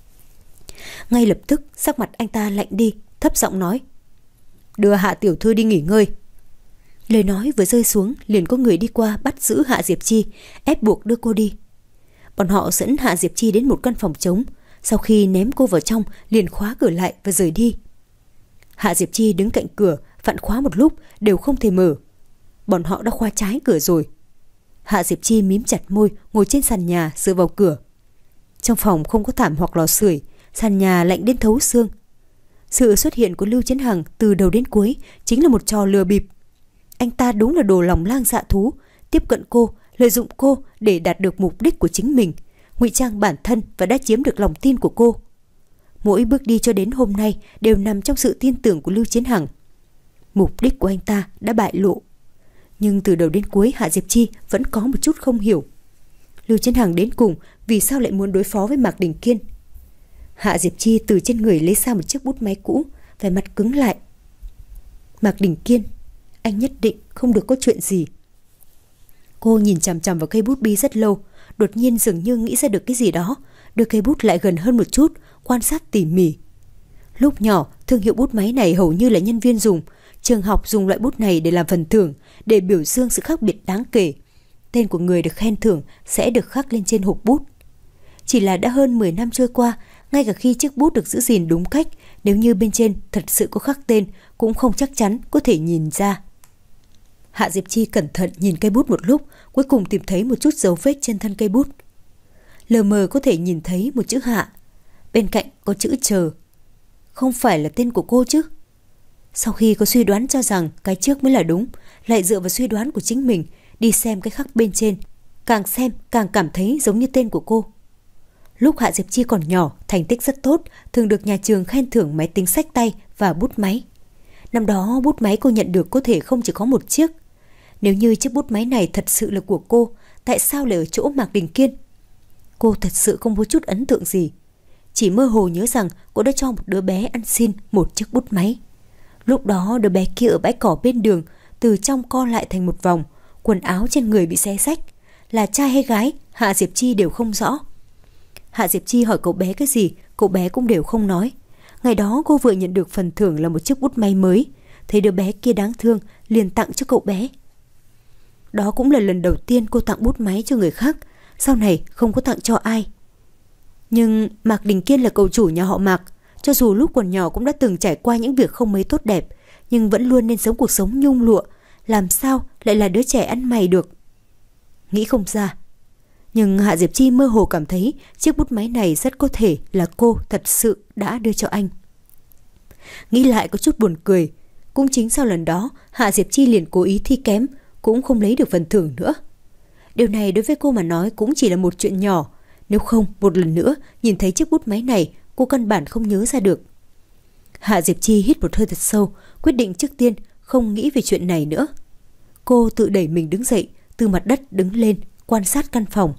Ngay lập tức sắc mặt anh ta lạnh đi, thấp giọng nói. Đưa Hạ tiểu thư đi nghỉ ngơi. Lời nói vừa rơi xuống, liền có người đi qua bắt giữ Hạ Diệp Chi, ép buộc đưa cô đi. Bọn họ dẫn Hạ Diệp Chi đến một căn phòng trống, sau khi ném cô vào trong, liền khóa cửa lại và rời đi. Hạ Diệp Chi đứng cạnh cửa, vặn khóa một lúc đều không thể mở. Bọn họ đã khóa trái cửa rồi. Hạ Diệp Chi mím chặt môi, ngồi trên sàn nhà dựa vào cửa. Trong phòng không có thảm hoặc lò sưởi, sàn nhà lạnh đến thấu xương. Sự xuất hiện của Lưu Chiến Hằng từ đầu đến cuối chính là một trò lừa bịp. Anh ta đúng là đồ lòng lang dạ thú, tiếp cận cô, lợi dụng cô để đạt được mục đích của chính mình, ngụy trang bản thân và đã chiếm được lòng tin của cô. Mỗi bước đi cho đến hôm nay đều nằm trong sự tin tưởng của Lưu Chiến Hằng. Mục đích của anh ta đã bại lộ. Nhưng từ đầu đến cuối Hạ Diệp Chi vẫn có một chút không hiểu. Lưu Chiến Hằng đến cùng vì sao lại muốn đối phó với Mạc Đình Kiên? Hạ Diệp Chi từ trên người lấy ra một chiếc bút máy cũ, vẻ mặt cứng lại. Mạc Đình Kiên, anh nhất định không được có chuyện gì. Cô nhìn chằm chằm vào cây bút bi rất lâu, đột nhiên dường như nghĩ ra được cái gì đó, đưa cây bút lại gần hơn một chút, quan sát tỉ mỉ. Lúc nhỏ, thương hiệu bút máy này hầu như là nhân viên dùng, trường học dùng loại bút này để làm phần thưởng, để biểu dương sự khác biệt đáng kể. Tên của người được khen thưởng sẽ được khắc lên trên hộp bút. Chỉ là đã hơn mười năm trôi qua, ngay cả khi chiếc bút được giữ gìn đúng cách, nếu như bên trên thật sự có khắc tên, cũng không chắc chắn có thể nhìn ra. Hạ Diệp Chi cẩn thận nhìn cây bút một lúc, cuối cùng tìm thấy một chút dấu vết trên thân cây bút. Lờ mờ có thể nhìn thấy một chữ Hạ, bên cạnh có chữ chờ. Không phải là tên của cô chứ? Sau khi có suy đoán cho rằng cái trước mới là đúng, lại dựa vào suy đoán của chính mình đi xem cái khắc bên trên, càng xem càng cảm thấy giống như tên của cô. Lúc Hạ Diệp Chi còn nhỏ, thành tích rất tốt, thường được nhà trường khen thưởng máy tính xách tay và bút máy. Năm đó bút máy cô nhận được có thể không chỉ có một chiếc. Nếu như chiếc bút máy này thật sự là của cô, tại sao lại ở chỗ Mạc Đình Kiên? Cô thật sự không có chút ấn tượng gì. Chỉ mơ hồ nhớ rằng cô đã cho một đứa bé ăn xin một chiếc bút máy. Lúc đó đứa bé kia ở bãi cỏ bên đường, từ trong co lại thành một vòng, quần áo trên người bị xé rách. Là trai hay gái, Hạ Diệp Chi đều không rõ. Hạ Diệp Chi hỏi cậu bé cái gì, cậu bé cũng đều không nói. Ngày đó cô vừa nhận được phần thưởng là một chiếc bút máy mới, thấy đứa bé kia đáng thương, liền tặng cho cậu bé. Đó cũng là lần đầu tiên cô tặng bút máy cho người khác, sau này không có tặng cho ai. Nhưng Mạc Đình Kiên là cậu chủ nhà họ Mạc, cho dù lúc còn nhỏ cũng đã từng trải qua những việc không mấy tốt đẹp, nhưng vẫn luôn nên sống cuộc sống nhung lụa, làm sao lại là đứa trẻ ăn mày được. Nghĩ không ra. Nhưng Hạ Diệp Chi mơ hồ cảm thấy chiếc bút máy này rất có thể là cô thật sự đã đưa cho anh. Nghĩ lại có chút buồn cười. Cũng chính sau lần đó, Hạ Diệp Chi liền cố ý thi kém, cũng không lấy được phần thưởng nữa. Điều này đối với cô mà nói cũng chỉ là một chuyện nhỏ. Nếu không, một lần nữa nhìn thấy chiếc bút máy này, cô căn bản không nhớ ra được. Hạ Diệp Chi hít một hơi thật sâu, quyết định trước tiên không nghĩ về chuyện này nữa. Cô tự đẩy mình đứng dậy, từ mặt đất đứng lên, quan sát căn phòng.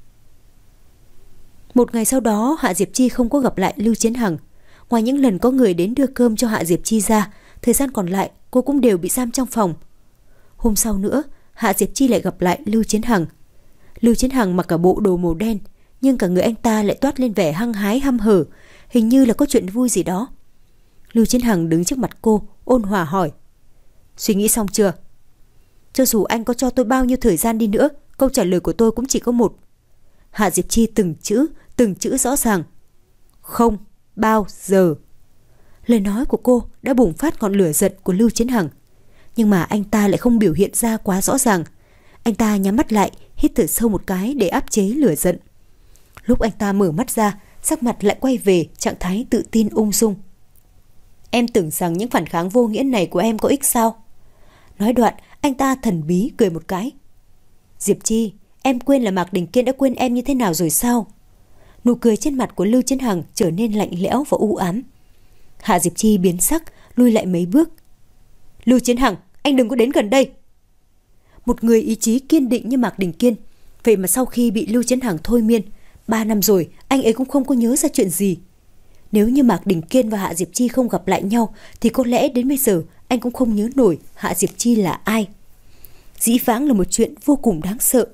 Một ngày sau đó, Hạ Diệp Chi không có gặp lại Lưu Chiến Hằng. Ngoài những lần có người đến đưa cơm cho Hạ Diệp Chi ra, thời gian còn lại cô cũng đều bị giam trong phòng. Hôm sau nữa, Hạ Diệp Chi lại gặp lại Lưu Chiến Hằng. Lưu Chiến Hằng mặc cả bộ đồ màu đen, nhưng cả người anh ta lại toát lên vẻ hăng hái hăm hở, hình như là có chuyện vui gì đó. Lưu Chiến Hằng đứng trước mặt cô, ôn hòa hỏi: Suy nghĩ xong chưa? Cho dù anh có cho tôi bao nhiêu thời gian đi nữa, câu trả lời của tôi cũng chỉ có một. Hạ Diệp Chi từng chữ, từng chữ rõ ràng: Không bao giờ. Lời nói của cô đã bùng phát ngọn lửa giận của Lưu Chiến Hằng, nhưng mà anh ta lại không biểu hiện ra quá rõ ràng. Anh ta nhắm mắt lại, hít thở sâu một cái để áp chế lửa giận. Lúc anh ta mở mắt ra, sắc mặt lại quay về trạng thái tự tin ung dung. Em tưởng rằng những phản kháng vô nghĩa này của em có ích sao? Nói đoạn, anh ta thần bí cười một cái. Diệp Chi, em quên là Mạc Đình Kiên đã quên em như thế nào rồi sao? Nụ cười trên mặt của Lưu Chiến Hằng trở nên lạnh lẽo và u ám. Hạ Diệp Chi biến sắc, lui lại mấy bước. Lưu Chiến Hằng, anh đừng có đến gần đây. Một người ý chí kiên định như Mạc Đình Kiên, vậy mà sau khi bị Lưu Chiến Hằng thôi miên, ba năm rồi anh ấy cũng không có nhớ ra chuyện gì. Nếu như Mạc Đình Kiên và Hạ Diệp Chi không gặp lại nhau, thì có lẽ đến bây giờ anh cũng không nhớ nổi Hạ Diệp Chi là ai. Dĩ vãng là một chuyện vô cùng đáng sợ.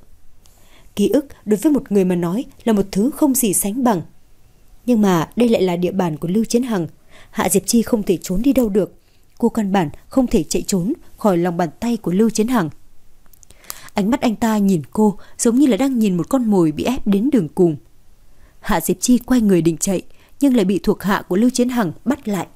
Ký ức đối với một người mà nói là một thứ không gì sánh bằng. Nhưng mà đây lại là địa bàn của Lưu Chiến Hằng. Hạ Diệp Chi không thể trốn đi đâu được. Cô căn bản không thể chạy trốn khỏi lòng bàn tay của Lưu Chiến Hằng. Ánh mắt anh ta nhìn cô giống như là đang nhìn một con mồi bị ép đến đường cùng. Hạ Diệp Chi quay người định chạy, nhưng lại bị thuộc hạ của Lưu Chiến Hằng bắt lại.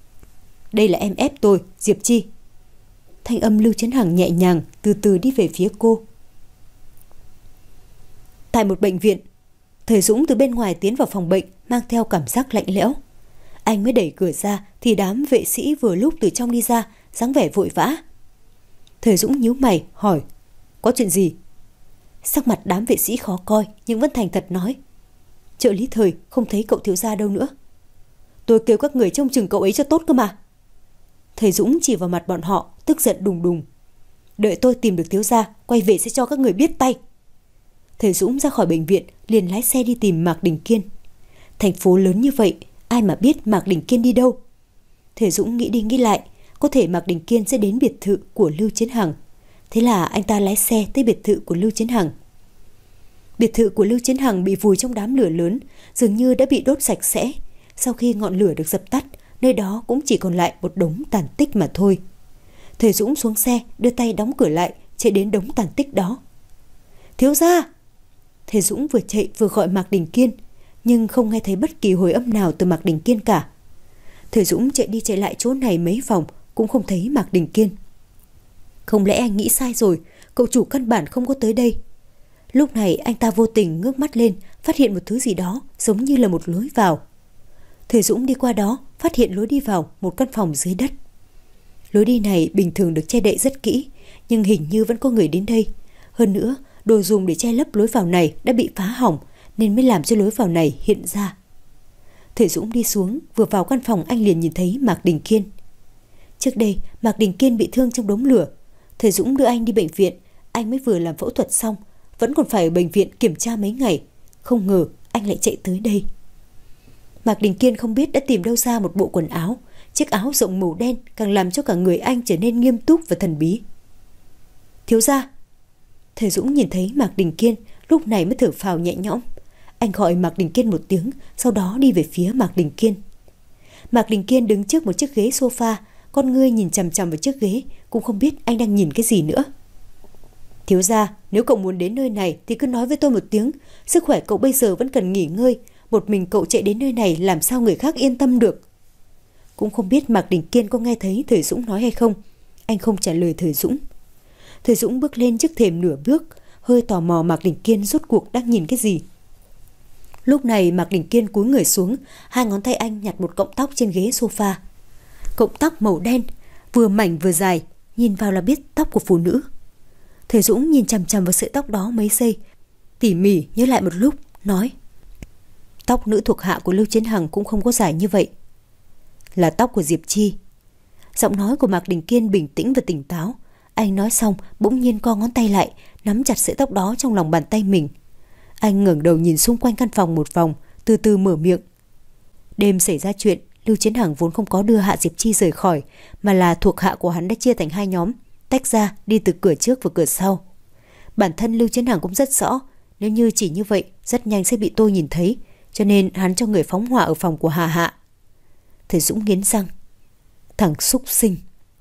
Đây là em ép tôi, Diệp Chi. Thanh âm Lưu Chiến Hằng nhẹ nhàng từ từ đi về phía cô. Tại một bệnh viện, Thời Dũng từ bên ngoài tiến vào phòng bệnh mang theo cảm giác lạnh lẽo. Anh mới đẩy cửa ra thì đám vệ sĩ vừa lúc từ trong đi ra, dáng vẻ vội vã. Thời Dũng nhíu mày hỏi, có chuyện gì? Sắc mặt đám vệ sĩ khó coi nhưng vẫn thành thật nói, trợ lý Thời không thấy cậu thiếu gia đâu nữa. Tôi kêu các người trông chừng cậu ấy cho tốt cơ mà. Thời Dũng chỉ vào mặt bọn họ, tức giận đùng đùng. Đợi tôi tìm được thiếu gia, quay về sẽ cho các người biết tay. Thời Dũng ra khỏi bệnh viện, liền lái xe đi tìm Mạc Đình Kiên. Thành phố lớn như vậy, ai mà biết Mạc Đình Kiên đi đâu? Thời Dũng nghĩ đi nghĩ lại, có thể Mạc Đình Kiên sẽ đến biệt thự của Lưu Chiến Hằng. Thế là anh ta lái xe tới biệt thự của Lưu Chiến Hằng. Biệt thự của Lưu Chiến Hằng bị vùi trong đám lửa lớn, dường như đã bị đốt sạch sẽ. Sau khi ngọn lửa được dập tắt, nơi đó cũng chỉ còn lại một đống tàn tích mà thôi. Thời Dũng xuống xe, đưa tay đóng cửa lại, chạy đến đống tàn tích đó. Thiếu gia! Thời Dũng vừa chạy vừa gọi Mạc Đình Kiên, nhưng không nghe thấy bất kỳ hồi âm nào từ Mạc Đình Kiên cả. Thời Dũng chạy đi chạy lại chỗ này mấy vòng cũng không thấy Mạc Đình Kiên. Không lẽ anh nghĩ sai rồi, cậu chủ căn bản không có tới đây. Lúc này anh ta vô tình ngước mắt lên, phát hiện một thứ gì đó giống như là một lối vào. Thời Dũng đi qua đó, phát hiện lối đi vào một căn phòng dưới đất. Lối đi này bình thường được che đậy rất kỹ, nhưng hình như vẫn có người đến đây. Hơn nữa, đồ dùng để che lấp lối vào này đã bị phá hỏng, nên mới làm cho lối vào này hiện ra. Thời Dũng đi xuống, vừa vào căn phòng anh liền nhìn thấy Mạc Đình Kiên. Trước đây, Mạc Đình Kiên bị thương trong đống lửa. Thời Dũng đưa anh đi bệnh viện, anh mới vừa làm phẫu thuật xong, vẫn còn phải ở bệnh viện kiểm tra mấy ngày. Không ngờ anh lại chạy tới đây. Mạc Đình Kiên không biết đã tìm đâu ra một bộ quần áo. Chiếc áo rộng màu đen càng làm cho cả người anh trở nên nghiêm túc và thần bí. Thiếu gia! Thời Dũng nhìn thấy Mạc Đình Kiên, lúc này mới thở phào nhẹ nhõm. Anh gọi Mạc Đình Kiên một tiếng, sau đó đi về phía Mạc Đình Kiên. Mạc Đình Kiên đứng trước một chiếc ghế sofa, con ngươi nhìn chằm chằm vào chiếc ghế, cũng không biết anh đang nhìn cái gì nữa. Thiếu gia, nếu cậu muốn đến nơi này thì cứ nói với tôi một tiếng. Sức khỏe cậu bây giờ vẫn cần nghỉ ngơi. Một mình cậu chạy đến nơi này làm sao người khác yên tâm được. Cũng không biết Mạc Đình Kiên có nghe thấy Thời Dũng nói hay không. Anh không trả lời Thời Dũng. Thời Dũng bước lên trước thềm nửa bước, hơi tò mò Mạc Đình Kiên rốt cuộc đang nhìn cái gì. Lúc này Mạc Đình Kiên cúi người xuống, hai ngón tay anh nhặt một cọng tóc trên ghế sofa. Cọng tóc màu đen, vừa mảnh vừa dài, nhìn vào là biết tóc của phụ nữ. Thời Dũng nhìn chằm chằm vào sợi tóc đó mấy giây, tỉ mỉ nhớ lại một lúc, nói: Tóc nữ thuộc hạ của Lưu Chiến Hằng cũng không có dài như vậy. Là tóc của Diệp Chi. Giọng nói của Mạc Đình Kiên bình tĩnh và tỉnh táo. Anh nói xong bỗng nhiên co ngón tay lại, nắm chặt sợi tóc đó trong lòng bàn tay mình. Anh ngẩng đầu nhìn xung quanh căn phòng một vòng, từ từ mở miệng. Đêm xảy ra chuyện, Lưu Chiến Hằng vốn không có đưa Hạ Diệp Chi rời khỏi, mà là thuộc hạ của hắn đã chia thành hai nhóm, tách ra đi từ cửa trước và cửa sau. Bản thân Lưu Chiến Hằng cũng rất rõ, nếu như chỉ như vậy rất nhanh sẽ bị tôi nhìn thấy, cho nên hắn cho người phóng hỏa ở phòng của Hà Hạ. Thời Dũng nghiến răng. Thằng súc sinh.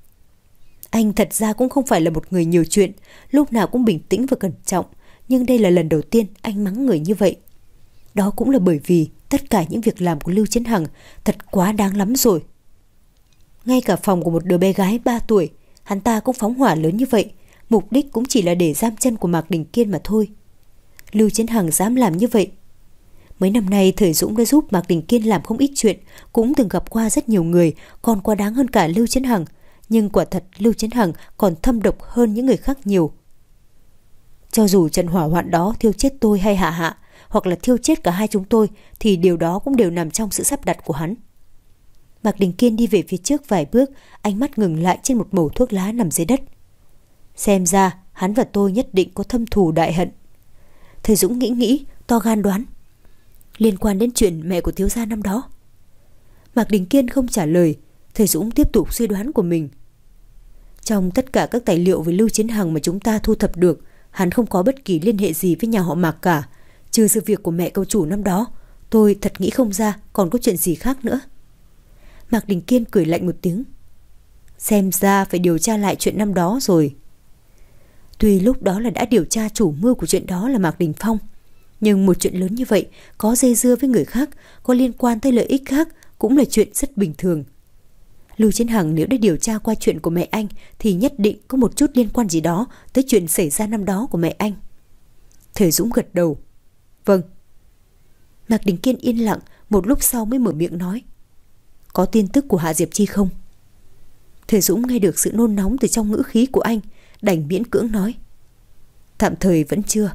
Anh thật ra cũng không phải là một người nhiều chuyện, lúc nào cũng bình tĩnh và cẩn trọng, nhưng đây là lần đầu tiên anh mắng người như vậy. Đó cũng là bởi vì tất cả những việc làm của Lưu Chiến Hằng thật quá đáng lắm rồi. Ngay cả phòng của một đứa bé gái ba tuổi, hắn ta cũng phóng hỏa lớn như vậy, mục đích cũng chỉ là để giam chân của Mạc Đình Kiên mà thôi. Lưu Chiến Hằng dám làm như vậy. Mấy năm nay Thời Dũng đã giúp Mạc Đình Kiên làm không ít chuyện, cũng từng gặp qua rất nhiều người còn quá đáng hơn cả Lưu Chiến Hằng, nhưng quả thật Lưu Chiến Hằng còn thâm độc hơn những người khác nhiều. Cho dù trận hỏa hoạn đó thiêu chết tôi hay Hạ Hạ, hoặc là thiêu chết cả hai chúng tôi, thì điều đó cũng đều nằm trong sự sắp đặt của hắn. Mạc Đình Kiên đi về phía trước vài bước, ánh mắt ngừng lại trên một mẩu thuốc lá nằm dưới đất. Xem ra hắn và tôi nhất định có thâm thù đại hận. Thời Dũng nghĩ nghĩ, to gan đoán. Liên quan đến chuyện mẹ của thiếu gia năm đó. Mạc Đình Kiên không trả lời. Thời Dũng tiếp tục suy đoán của mình. Trong tất cả các tài liệu về Lưu Chiến Hằng mà chúng ta thu thập được, hắn không có bất kỳ liên hệ gì với nhà họ Mạc cả. Trừ sự việc của mẹ cậu chủ năm đó, tôi thật nghĩ không ra còn có chuyện gì khác nữa. Mạc Đình Kiên cười lạnh một tiếng. Xem ra phải điều tra lại chuyện năm đó rồi. Tuy lúc đó là đã điều tra chủ mưu của chuyện đó là Mạc Đình Phong, nhưng một chuyện lớn như vậy, có dây dưa với người khác, có liên quan tới lợi ích khác, cũng là chuyện rất bình thường. Lưu Chiến Hằng nếu đã điều tra qua chuyện của mẹ anh thì nhất định có một chút liên quan gì đó tới chuyện xảy ra năm đó của mẹ anh. Thời Dũng gật đầu. Vâng. Mạc Đình Kiên yên lặng, một lúc sau mới mở miệng nói: Có tin tức của Hạ Diệp Chi không? Thời Dũng nghe được sự nôn nóng từ trong ngữ khí của anh, đành miễn cưỡng nói: Tạm thời vẫn chưa.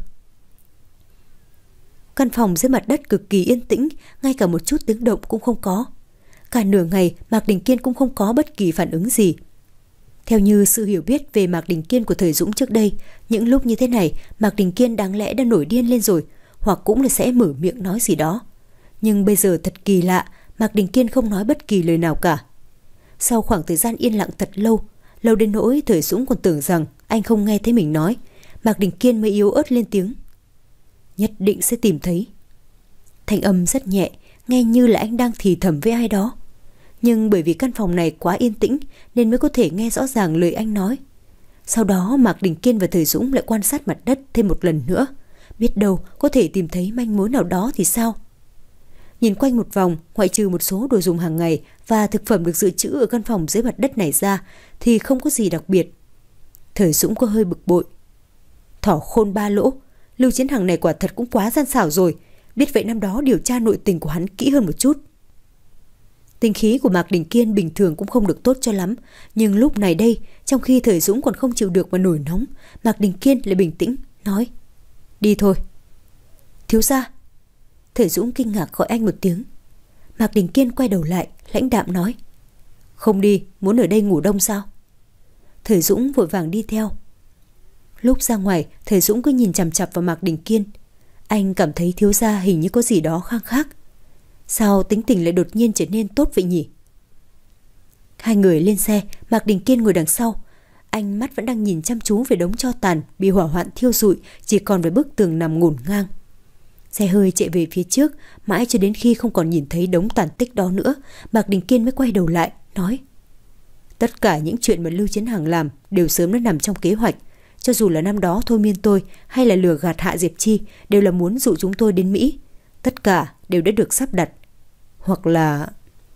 Căn phòng dưới mặt đất cực kỳ yên tĩnh, ngay cả một chút tiếng động cũng không có. Cả nửa ngày Mạc Đình Kiên cũng không có bất kỳ phản ứng gì. Theo như sự hiểu biết về Mạc Đình Kiên của Thời Dũng trước đây, những lúc như thế này Mạc Đình Kiên đáng lẽ đã nổi điên lên rồi, hoặc cũng là sẽ mở miệng nói gì đó. Nhưng bây giờ thật kỳ lạ, Mạc Đình Kiên không nói bất kỳ lời nào cả. Sau khoảng thời gian yên lặng thật lâu, lâu đến nỗi Thời Dũng còn tưởng rằng anh không nghe thấy mình nói, Mạc Đình Kiên mới yếu ớt lên tiếng: Nhất định sẽ tìm thấy. Thanh âm rất nhẹ, nghe như là anh đang thì thầm với ai đó. Nhưng bởi vì căn phòng này quá yên tĩnh nên mới có thể nghe rõ ràng lời anh nói. Sau đó Mạc Đình Kiên và Thời Dũng lại quan sát mặt đất thêm một lần nữa, biết đâu có thể tìm thấy manh mối nào đó thì sao. Nhìn quanh một vòng, ngoại trừ một số đồ dùng hàng ngày và thực phẩm được dự trữ ở căn phòng dưới mặt đất này ra thì không có gì đặc biệt. Thời Dũng có hơi bực bội. Thỏ khôn ba lỗ, Lưu Chiến Hằng này quả thật cũng quá gian xảo rồi. Biết vậy năm đó điều tra nội tình của hắn kỹ hơn một chút. Tính khí của Mạc Đình Kiên bình thường cũng không được tốt cho lắm, nhưng lúc này đây, trong khi Thời Dũng còn không chịu được mà nổi nóng, Mạc Đình Kiên lại bình tĩnh nói: Đi thôi. Thiếu gia. Thời Dũng kinh ngạc gọi anh một tiếng. Mạc Đình Kiên quay đầu lại, lãnh đạm nói: Không đi, muốn ở đây ngủ đông sao? Thời Dũng vội vàng đi theo. Lúc ra ngoài, Thời Dũng cứ nhìn chằm chằm vào Mạc Đình Kiên. Anh cảm thấy thiếu gia hình như có gì đó khang khác. Sao tính tình lại đột nhiên trở nên tốt vậy nhỉ? Hai người lên xe, Mạc Đình Kiên ngồi đằng sau. Anh mắt vẫn đang nhìn chăm chú về đống tro tàn bị hỏa hoạn thiêu rụi, chỉ còn vài bức tường nằm ngổn ngang. Xe hơi chạy về phía trước, mãi cho đến khi không còn nhìn thấy đống tàn tích đó nữa, Mạc Đình Kiên mới quay đầu lại, nói: Tất cả những chuyện mà Lưu Chiến Hằng làm đều sớm đã nằm trong kế hoạch. Cho dù là năm đó thôi miên tôi hay là lừa gạt Hạ Diệp Chi, đều là muốn dụ chúng tôi đến Mỹ. Tất cả đều đã được sắp đặt. Hoặc là...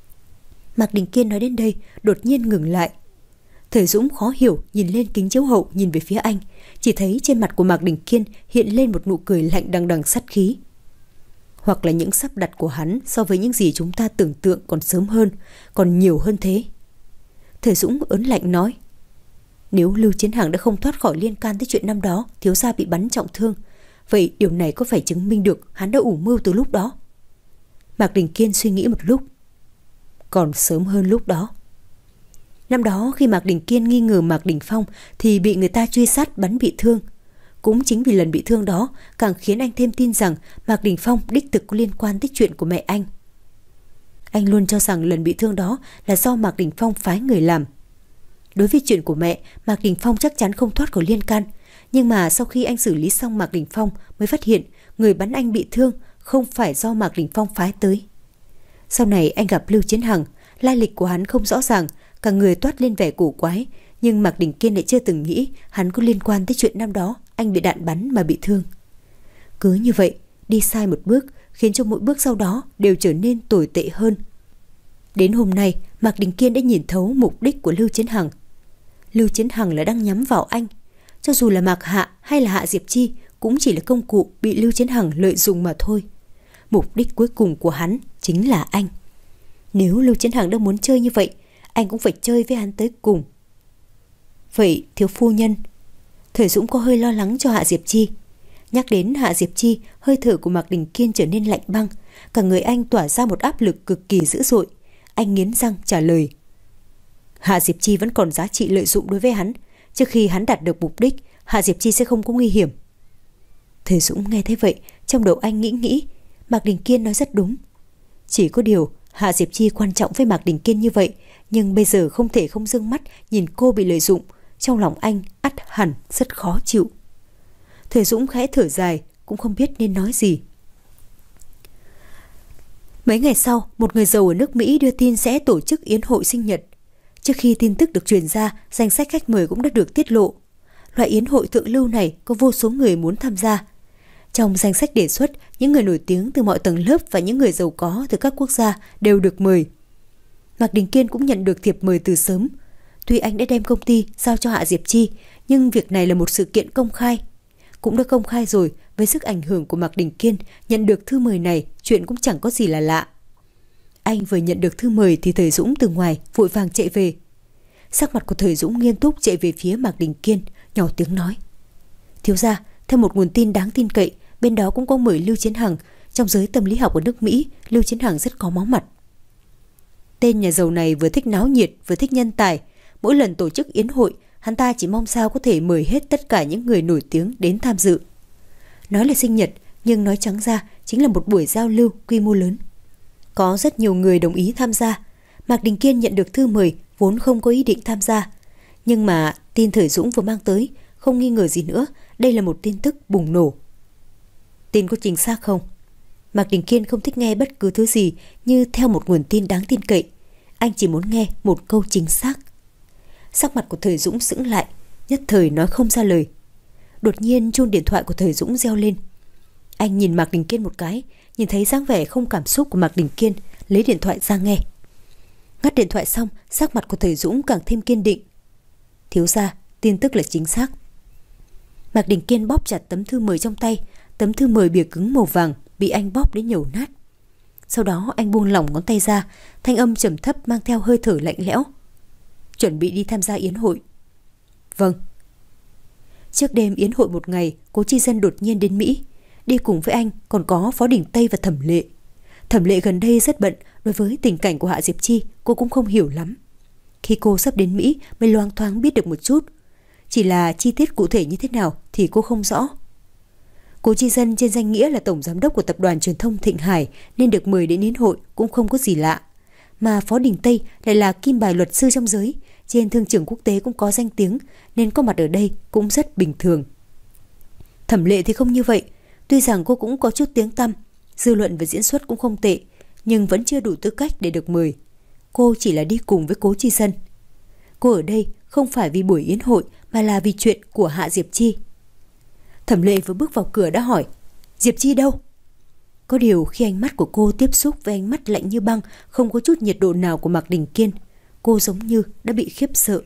Mạc Đình Kiên nói đến đây, đột nhiên ngừng lại. Thời Dũng khó hiểu nhìn lên kính chiếu hậu, nhìn về phía anh. Chỉ thấy trên mặt của Mạc Đình Kiên hiện lên một nụ cười lạnh đằng đằng sát khí. Hoặc là những sắp đặt của hắn so với những gì chúng ta tưởng tượng còn sớm hơn, còn nhiều hơn thế. Thời Dũng ớn lạnh nói: Nếu Lưu Chiến Hằng đã không thoát khỏi liên can tới chuyện năm đó thiếu gia bị bắn trọng thương, vậy điều này có phải chứng minh được hắn đã ủ mưu từ lúc đó? Mạc Đình Kiên suy nghĩ một lúc. Còn sớm hơn lúc đó. Năm đó khi Mạc Đình Kiên nghi ngờ Mạc Đình Phong thì bị người ta truy sát bắn bị thương. Cũng chính vì lần bị thương đó càng khiến anh thêm tin rằng Mạc Đình Phong đích thực có liên quan tới chuyện của mẹ anh. Anh luôn cho rằng lần bị thương đó là do Mạc Đình Phong phái người làm. Đối với chuyện của mẹ, Mạc Đình Phong chắc chắn không thoát khỏi liên can. Nhưng mà sau khi anh xử lý xong Mạc Đình Phong mới phát hiện người bắn anh bị thương không phải do Mạc Đình Phong phái tới. Sau này anh gặp Lưu Chiến Hằng, lai lịch của hắn không rõ ràng, cả người toát lên vẻ cổ quái. Nhưng Mạc Đình Kiên lại chưa từng nghĩ hắn có liên quan tới chuyện năm đó anh bị đạn bắn mà bị thương. Cứ như vậy, đi sai một bước khiến cho mỗi bước sau đó đều trở nên tồi tệ hơn. Đến hôm nay, Mạc Đình Kiên đã nhìn thấu mục đích của Lưu Chiến Hằng. Lưu Chiến Hằng là đang nhắm vào anh. Cho dù là Mạc Hạ hay là Hạ Diệp Chi cũng chỉ là công cụ bị Lưu Chiến Hằng lợi dụng mà thôi. Mục đích cuối cùng của hắn chính là anh. Nếu Lưu Chiến Hằng đang muốn chơi như vậy, anh cũng phải chơi với hắn tới cùng. Vậy thiếu phu nhân... Thời Dũng có hơi lo lắng cho Hạ Diệp Chi. Nhắc đến Hạ Diệp Chi, hơi thở của Mạc Đình Kiên trở nên lạnh băng. Cả người anh tỏa ra một áp lực cực kỳ dữ dội. Anh nghiến răng trả lời: Hạ Diệp Chi vẫn còn giá trị lợi dụng đối với hắn. Trước khi hắn đạt được mục đích, Hạ Diệp Chi sẽ không có nguy hiểm. Thời Dũng nghe thấy vậy, trong đầu anh nghĩ nghĩ, Mạc Đình Kiên nói rất đúng. Chỉ có điều Hạ Diệp Chi quan trọng với Mạc Đình Kiên như vậy, nhưng bây giờ không thể không dương mắt nhìn cô bị lợi dụng. Trong lòng anh ắt hẳn rất khó chịu. Thời Dũng khẽ thở dài, cũng không biết nên nói gì. Mấy ngày sau, một người giàu ở nước Mỹ đưa tin sẽ tổ chức yến hội sinh nhật. Trước khi tin tức được truyền ra, danh sách khách mời cũng đã được tiết lộ. Loại yến hội thượng lưu này có vô số người muốn tham gia. Trong danh sách đề xuất, những người nổi tiếng từ mọi tầng lớp và những người giàu có từ các quốc gia đều được mời. Mạc Đình Kiên cũng nhận được thiệp mời từ sớm. Tuy anh đã đem công ty giao cho Hạ Diệp Chi, nhưng việc này là một sự kiện công khai. cũng đã công khai rồi, với sức ảnh hưởng của Mạc Đình Kiên, nhận được thư mời này, chuyện cũng chẳng có gì là lạ. Anh vừa nhận được thư mời thì Thời Dũng từ ngoài vội vàng chạy về. Sắc mặt của Thời Dũng nghiêm túc chạy về phía Mạc Đình Kiên, nhỏ tiếng nói: "Thiếu gia, theo một nguồn tin đáng tin cậy, bên đó cũng có mời Lưu Chiến Hằng. Trong giới tâm lý học ở nước Mỹ, Lưu Chiến Hằng rất có máu mặt. Tên nhà giàu này vừa thích náo nhiệt, vừa thích nhân tài. Mỗi lần tổ chức yến hội, hắn ta chỉ mong sao có thể mời hết tất cả những người nổi tiếng đến tham dự. Nói là sinh nhật, nhưng nói trắng ra chính là một buổi giao lưu quy mô lớn. Có rất nhiều người đồng ý tham gia. Mạc Đình Kiên nhận được thư mời, vốn không có ý định tham gia. Nhưng mà tin Thời Dũng vừa mang tới, không nghi ngờ gì nữa, đây là một tin tức bùng nổ." "Tin có chính xác không?" Mạc Đình Kiên không thích nghe bất cứ thứ gì như theo một nguồn tin đáng tin cậy. Anh chỉ muốn nghe một câu chính xác. Sắc mặt của Thời Dũng sững lại, nhất thời nói không ra lời. Đột nhiên chuông điện thoại của Thời Dũng reo lên. Anh nhìn Mạc Đình Kiên một cái, nhìn thấy dáng vẻ không cảm xúc của Mạc Đình Kiên, lấy điện thoại ra nghe. Ngắt điện thoại xong, sắc mặt của Thời Dũng càng thêm kiên định. "Thiếu gia, tin tức là chính xác." Mạc Đình Kiên bóp chặt tấm thư mời trong tay. Tấm thư mời bìa cứng màu vàng bị anh bóp đến nhầu nát. Sau đó anh buông lỏng ngón tay ra, thanh âm trầm thấp mang theo hơi thở lạnh lẽo: "Chuẩn bị đi tham gia yến hội." "Vâng." Trước đêm yến hội một ngày, Cố Chi Dân đột nhiên đến Mỹ. Đi cùng với anh còn có Phó Đình Tây và Thẩm Lệ. Thẩm Lệ gần đây rất bận, đối với tình cảnh của Hạ Diệp Chi cô cũng không hiểu lắm. Khi cô sắp đến Mỹ mới loáng thoáng biết được một chút, chỉ là chi tiết cụ thể như thế nào thì cô không rõ. Cố Chi Dân trên danh nghĩa là tổng giám đốc của tập đoàn truyền thông Thịnh Hải nên được mời đến yến hội cũng không có gì lạ. Mà Phó Đình Tây lại là kim bài luật sư trong giới, trên thương trường quốc tế cũng có danh tiếng, nên có mặt ở đây cũng rất bình thường. Thẩm Lệ thì không như vậy. Tuy rằng cô cũng có chút tiếng tăm, dư luận và diễn xuất cũng không tệ, nhưng vẫn chưa đủ tư cách để được mời. Cô chỉ là đi cùng với Cố Chi Dân. Cô ở đây không phải vì buổi yến hội mà là vì chuyện của Hạ Diệp Chi. Thẩm Lệ vừa bước vào cửa đã hỏi: "Diệp Chi đâu?" Có điều khi ánh mắt của cô tiếp xúc với ánh mắt lạnh như băng, không có chút nhiệt độ nào của Mạc Đình Kiên, cô giống như đã bị khiếp sợ.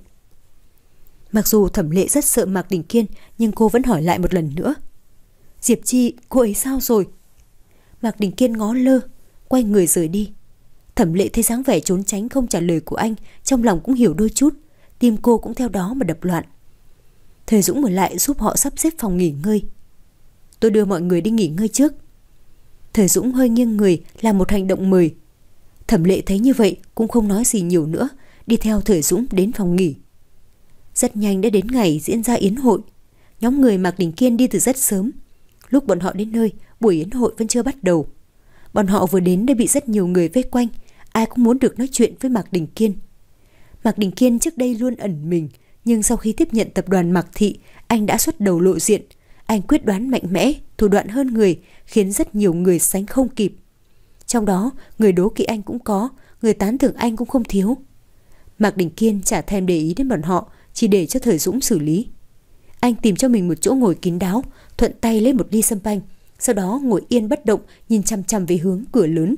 Mặc dù Thẩm Lệ rất sợ Mạc Đình Kiên, nhưng cô vẫn hỏi lại một lần nữa: "Diệp Chi, cô ấy sao rồi?" Mạc Đình Kiên ngó lơ, quay người rời đi. Thẩm Lệ thấy dáng vẻ trốn tránh không trả lời của anh, trong lòng cũng hiểu đôi chút, tim cô cũng theo đó mà đập loạn. Thời Dũng ở lại giúp họ sắp xếp phòng nghỉ ngơi. "Tôi đưa mọi người đi nghỉ ngơi trước." Thời Dũng hơi nghiêng người làm một hành động mời. Thẩm Lệ thấy như vậy cũng không nói gì nhiều nữa, đi theo Thời Dũng đến phòng nghỉ. Rất nhanh đã đến ngày diễn ra yến hội. Nhóm người Mạc Đình Kiên đi từ rất sớm. Lúc bọn họ đến nơi, buổi yến hội vẫn chưa bắt đầu. Bọn họ vừa đến đã bị rất nhiều người vây quanh, ai cũng muốn được nói chuyện với Mạc Đình Kiên. Mạc Đình Kiên trước đây luôn ẩn mình, nhưng sau khi tiếp nhận tập đoàn Mạc Thị, anh đã xuất đầu lộ diện. Anh quyết đoán mạnh mẽ, thủ đoạn hơn người, khiến rất nhiều người sánh không kịp. Trong đó, người đố kỵ anh cũng có, người tán thưởng anh cũng không thiếu. Mạc Đình Kiên chả thèm để ý đến bọn họ, chỉ để cho Thời Dũng xử lý. Anh tìm cho mình một chỗ ngồi kín đáo, thuận tay lấy một ly sâm panh, sau đó ngồi yên bất động, nhìn chằm chằm về hướng cửa lớn.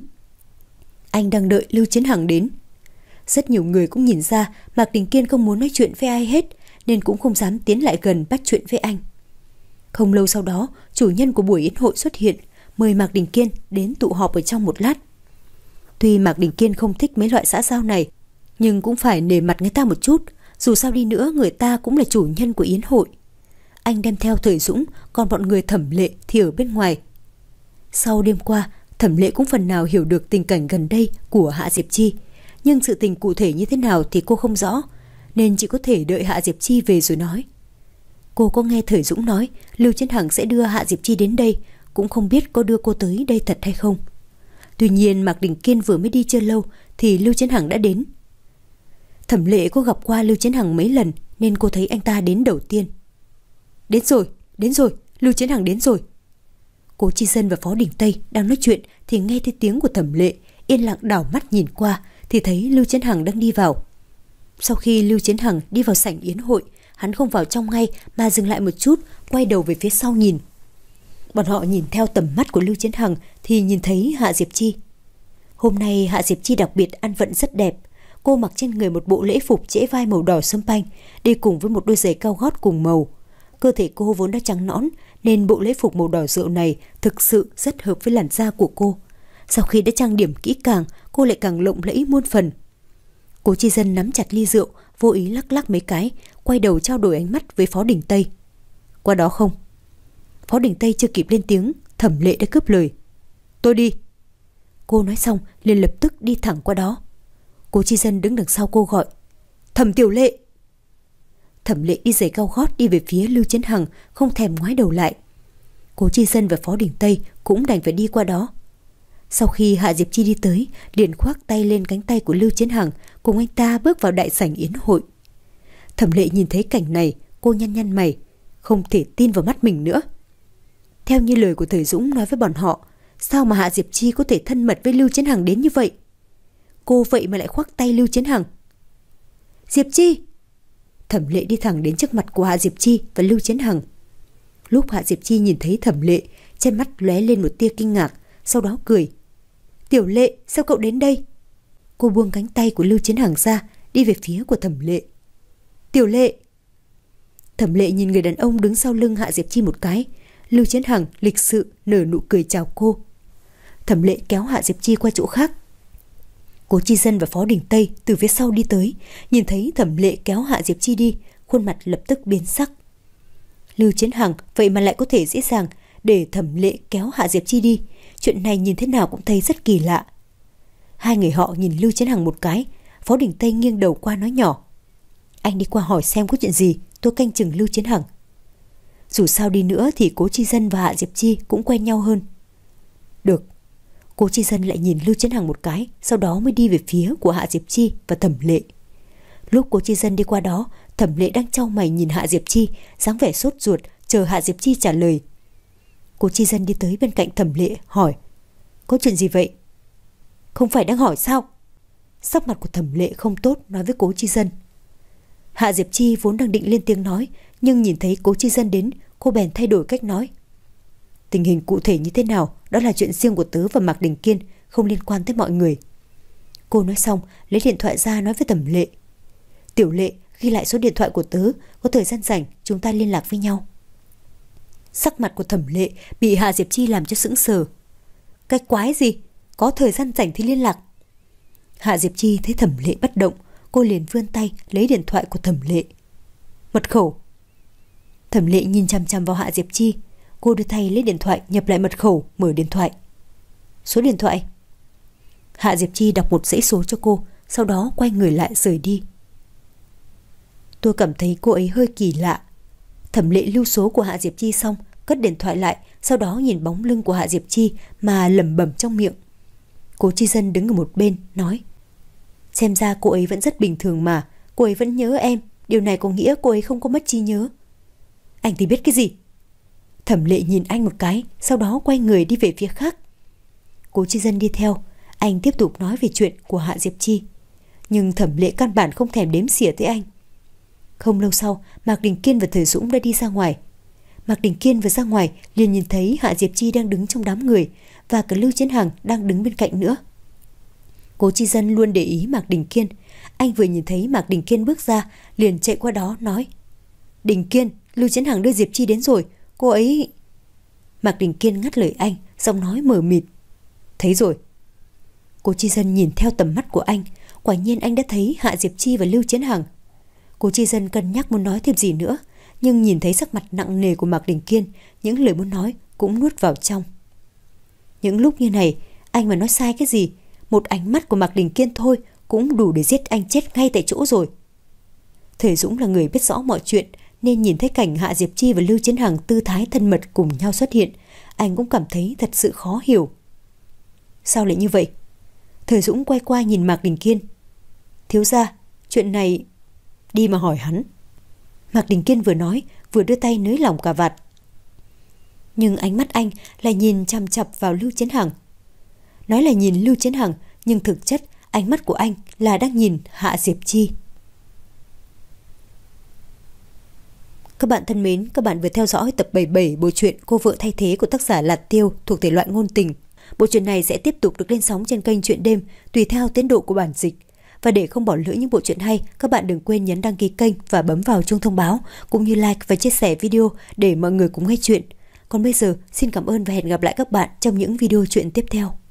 Anh đang đợi Lưu Chiến Hằng đến. Rất nhiều người cũng nhìn ra Mạc Đình Kiên không muốn nói chuyện với ai hết, nên cũng không dám tiến lại gần bắt chuyện với anh. Không lâu sau đó, chủ nhân của buổi yến hội xuất hiện, mời Mạc Đình Kiên đến tụ họp ở trong một lát. Tuy Mạc Đình Kiên không thích mấy loại xã giao này, nhưng cũng phải nể mặt người ta một chút, dù sao đi nữa người ta cũng là chủ nhân của yến hội. Anh đem theo Thời Dũng, còn bọn người Thẩm Lệ thì ở bên ngoài. Sau đêm qua, Thẩm Lệ cũng phần nào hiểu được tình cảnh gần đây của Hạ Diệp Chi, nhưng sự tình cụ thể như thế nào thì cô không rõ, nên chỉ có thể đợi Hạ Diệp Chi về rồi nói. Cô có nghe Thời Dũng nói Lưu Chiến Hằng sẽ đưa Hạ Diệp Chi đến đây, cũng không biết có đưa cô tới đây thật hay không. Tuy nhiên Mạc Đình Kiên vừa mới đi chưa lâu thì Lưu Chiến Hằng đã đến. Thẩm Lệ có gặp qua Lưu Chiến Hằng mấy lần nên cô thấy anh ta đến đầu tiên. Đến rồi, đến rồi, Lưu Chiến Hằng đến rồi. Cố Chi Dân và Phó Đình Tây đang nói chuyện thì nghe thấy tiếng của Thẩm Lệ, yên lặng đảo mắt nhìn qua thì thấy Lưu Chiến Hằng đang đi vào. Sau khi Lưu Chiến Hằng đi vào sảnh yến hội, hắn không vào trong ngay mà dừng lại một chút, quay đầu về phía sau nhìn. Bọn họ nhìn theo tầm mắt của Lưu Chiến Hằng thì nhìn thấy Hạ Diệp Chi. Hôm nay Hạ Diệp Chi đặc biệt ăn vận rất đẹp. Cô mặc trên người một bộ lễ phục trễ vai màu đỏ sâm panh, đi cùng với một đôi giày cao gót cùng màu. Cơ thể cô vốn đã trắng nõn nên bộ lễ phục màu đỏ rượu này thực sự rất hợp với làn da của cô. Sau khi đã trang điểm kỹ càng, cô lại càng lộng lẫy muôn phần. Cố Chi Dân nắm chặt ly rượu, vô ý lắc lắc mấy cái, quay đầu trao đổi ánh mắt với Phó Đình Tây. Qua đó không? Phó Đình Tây chưa kịp lên tiếng, Thẩm Lệ đã cướp lời. Tôi đi. Cô nói xong liền lập tức đi thẳng qua đó. Cố Chi Dân đứng đằng sau cô gọi. Thẩm Tiểu Lệ. Thẩm Lệ đi giày cao gót đi về phía Lưu Chiến Hằng, không thèm ngoái đầu lại. Cố Chi Dân và Phó Đình Tây cũng đành phải đi qua đó. Sau khi Hạ Diệp Chi đi tới, liền khoác tay lên cánh tay của Lưu Chiến Hằng, cùng anh ta bước vào đại sảnh yến hội. Thẩm Lệ nhìn thấy cảnh này, cô nhăn nhăn mày, không thể tin vào mắt mình nữa. Theo như lời của Thời Dũng nói với bọn họ, sao mà Hạ Diệp Chi có thể thân mật với Lưu Chiến Hằng đến như vậy? Cô vậy mà lại khoác tay Lưu Chiến Hằng. Diệp Chi! Thẩm Lệ đi thẳng đến trước mặt của Hạ Diệp Chi và Lưu Chiến Hằng. Lúc Hạ Diệp Chi nhìn thấy Thẩm Lệ, trên mắt lóe lên một tia kinh ngạc, sau đó cười. Tiểu Lệ, sao cậu đến đây? Cô buông cánh tay của Lưu Chiến Hằng ra, đi về phía của Thẩm Lệ. Tiểu Lệ! Thẩm Lệ nhìn người đàn ông đứng sau lưng Hạ Diệp Chi một cái. Lưu Chiến Hằng lịch sự nở nụ cười chào cô. Thẩm Lệ kéo Hạ Diệp Chi qua chỗ khác. Cố Chi Dân và Phó Đình Tây từ phía sau đi tới, nhìn thấy Thẩm Lệ kéo Hạ Diệp Chi đi, khuôn mặt lập tức biến sắc. Lưu Chiến Hằng vậy mà lại có thể dễ dàng để Thẩm Lệ kéo Hạ Diệp Chi đi, chuyện này nhìn thế nào cũng thấy rất kỳ lạ. Hai người họ nhìn Lưu Chiến Hằng một cái, Phó Đình Tây nghiêng đầu qua nói nhỏ. Anh đi qua hỏi xem có chuyện gì, tôi canh chừng Lưu Chiến Hằng. Dù sao đi nữa thì Cố Chi Dân và Hạ Diệp Chi cũng quen nhau hơn. Được. Cố Chi Dân lại nhìn Lưu Chiến Hằng một cái, sau đó mới đi về phía của Hạ Diệp Chi và Thẩm Lệ. Lúc Cố Chi Dân đi qua đó, Thẩm Lệ đang chau mày nhìn Hạ Diệp Chi, dáng vẻ sốt ruột chờ Hạ Diệp Chi trả lời. Cố Chi Dân đi tới bên cạnh Thẩm Lệ hỏi. Có chuyện gì vậy? Không phải đang hỏi sao? Sắc mặt của Thẩm Lệ không tốt nói với Cố Chi Dân. Hạ Diệp Chi vốn đang định lên tiếng nói, nhưng nhìn thấy Cố Chi Dân đến, cô bèn thay đổi cách nói. Tình hình cụ thể như thế nào, đó là chuyện riêng của tớ và Mạc Đình Kiên, không liên quan tới mọi người. Cô nói xong, lấy điện thoại ra nói với Thẩm Lệ. Tiểu Lệ, ghi lại số điện thoại của tớ, có thời gian rảnh chúng ta liên lạc với nhau. Sắc mặt của Thẩm Lệ bị Hạ Diệp Chi làm cho sững sờ. Cái quái gì? Có thời gian rảnh thì liên lạc. Hạ Diệp Chi thấy Thẩm Lệ bất động, cô liền vươn tay lấy điện thoại của Thẩm Lệ. Mật khẩu. Thẩm Lệ nhìn chằm chằm vào Hạ Diệp Chi, cô đưa tay lấy điện thoại nhập lại mật khẩu, mở điện thoại. Số điện thoại. Hạ Diệp Chi đọc một dãy số cho cô, sau đó quay người lại rời đi. Tôi cảm thấy cô ấy hơi kỳ lạ. Thẩm Lệ lưu số của Hạ Diệp Chi xong, cất điện thoại lại, sau đó nhìn bóng lưng của Hạ Diệp Chi mà lẩm bẩm trong miệng. Cố Chi Dân đứng ở một bên nói. Xem ra cô ấy vẫn rất bình thường mà, cô ấy vẫn nhớ em, điều này có nghĩa cô ấy không có mất trí nhớ. Anh thì biết cái gì? Thẩm Lệ nhìn anh một cái, sau đó quay người đi về phía khác. Cố Chi Dân đi theo, anh tiếp tục nói về chuyện của Hạ Diệp Chi. Nhưng Thẩm Lệ căn bản không thèm đếm xỉa tới anh. Không lâu sau, Mạc Đình Kiên và Thời Dũng đã đi ra ngoài. Mạc Đình Kiên vừa ra ngoài liền nhìn thấy Hạ Diệp Chi đang đứng trong đám người, và cả Lưu Chiến Hằng đang đứng bên cạnh nữa. Cố Chi Dân luôn để ý Mạc Đình Kiên. Anh vừa nhìn thấy Mạc Đình Kiên bước ra, liền chạy qua đó nói. Đình Kiên, Lưu Chiến Hằng đưa Diệp Chi đến rồi, cô ấy... Mạc Đình Kiên ngắt lời anh, giọng nói mờ mịt. Thấy rồi. Cố Chi Dân nhìn theo tầm mắt của anh, quả nhiên anh đã thấy Hạ Diệp Chi và Lưu Chiến Hằng. Cố Chi Dân cân nhắc muốn nói thêm gì nữa, nhưng nhìn thấy sắc mặt nặng nề của Mạc Đình Kiên, những lời muốn nói cũng nuốt vào trong. Những lúc như này, anh mà nói sai cái gì, một ánh mắt của Mạc Đình Kiên thôi cũng đủ để giết anh chết ngay tại chỗ rồi. Thời Dũng là người biết rõ mọi chuyện, nên nhìn thấy cảnh Hạ Diệp Chi và Lưu Chiến Hằng tư thái thân mật cùng nhau xuất hiện, anh cũng cảm thấy thật sự khó hiểu. Sao lại như vậy? Thời Dũng quay qua nhìn Mạc Đình Kiên. Thiếu gia, chuyện này... Đi mà hỏi hắn. Mạc Đình Kiên vừa nói, vừa đưa tay nới lỏng cà vạt. Nhưng ánh mắt anh lại nhìn chằm chằm vào Lưu Chiến Hằng. Nói là nhìn Lưu Chiến Hằng, nhưng thực chất ánh mắt của anh là đang nhìn Hạ Diệp Chi. Các bạn thân mến, các bạn vừa theo dõi tập bảy mươi bảy bộ truyện Cô vợ thay thế của tác giả Lạt Tiêu thuộc thể loại ngôn tình. Bộ truyện này sẽ tiếp tục được lên sóng trên kênh Truyện Đêm tùy theo tiến độ của bản dịch. Và để không bỏ lỡ những bộ truyện hay, các bạn đừng quên nhấn đăng ký kênh và bấm vào chuông thông báo, cũng như like và chia sẻ video để mọi người cùng nghe chuyện. Còn bây giờ, xin cảm ơn và hẹn gặp lại các bạn trong những video truyện tiếp theo.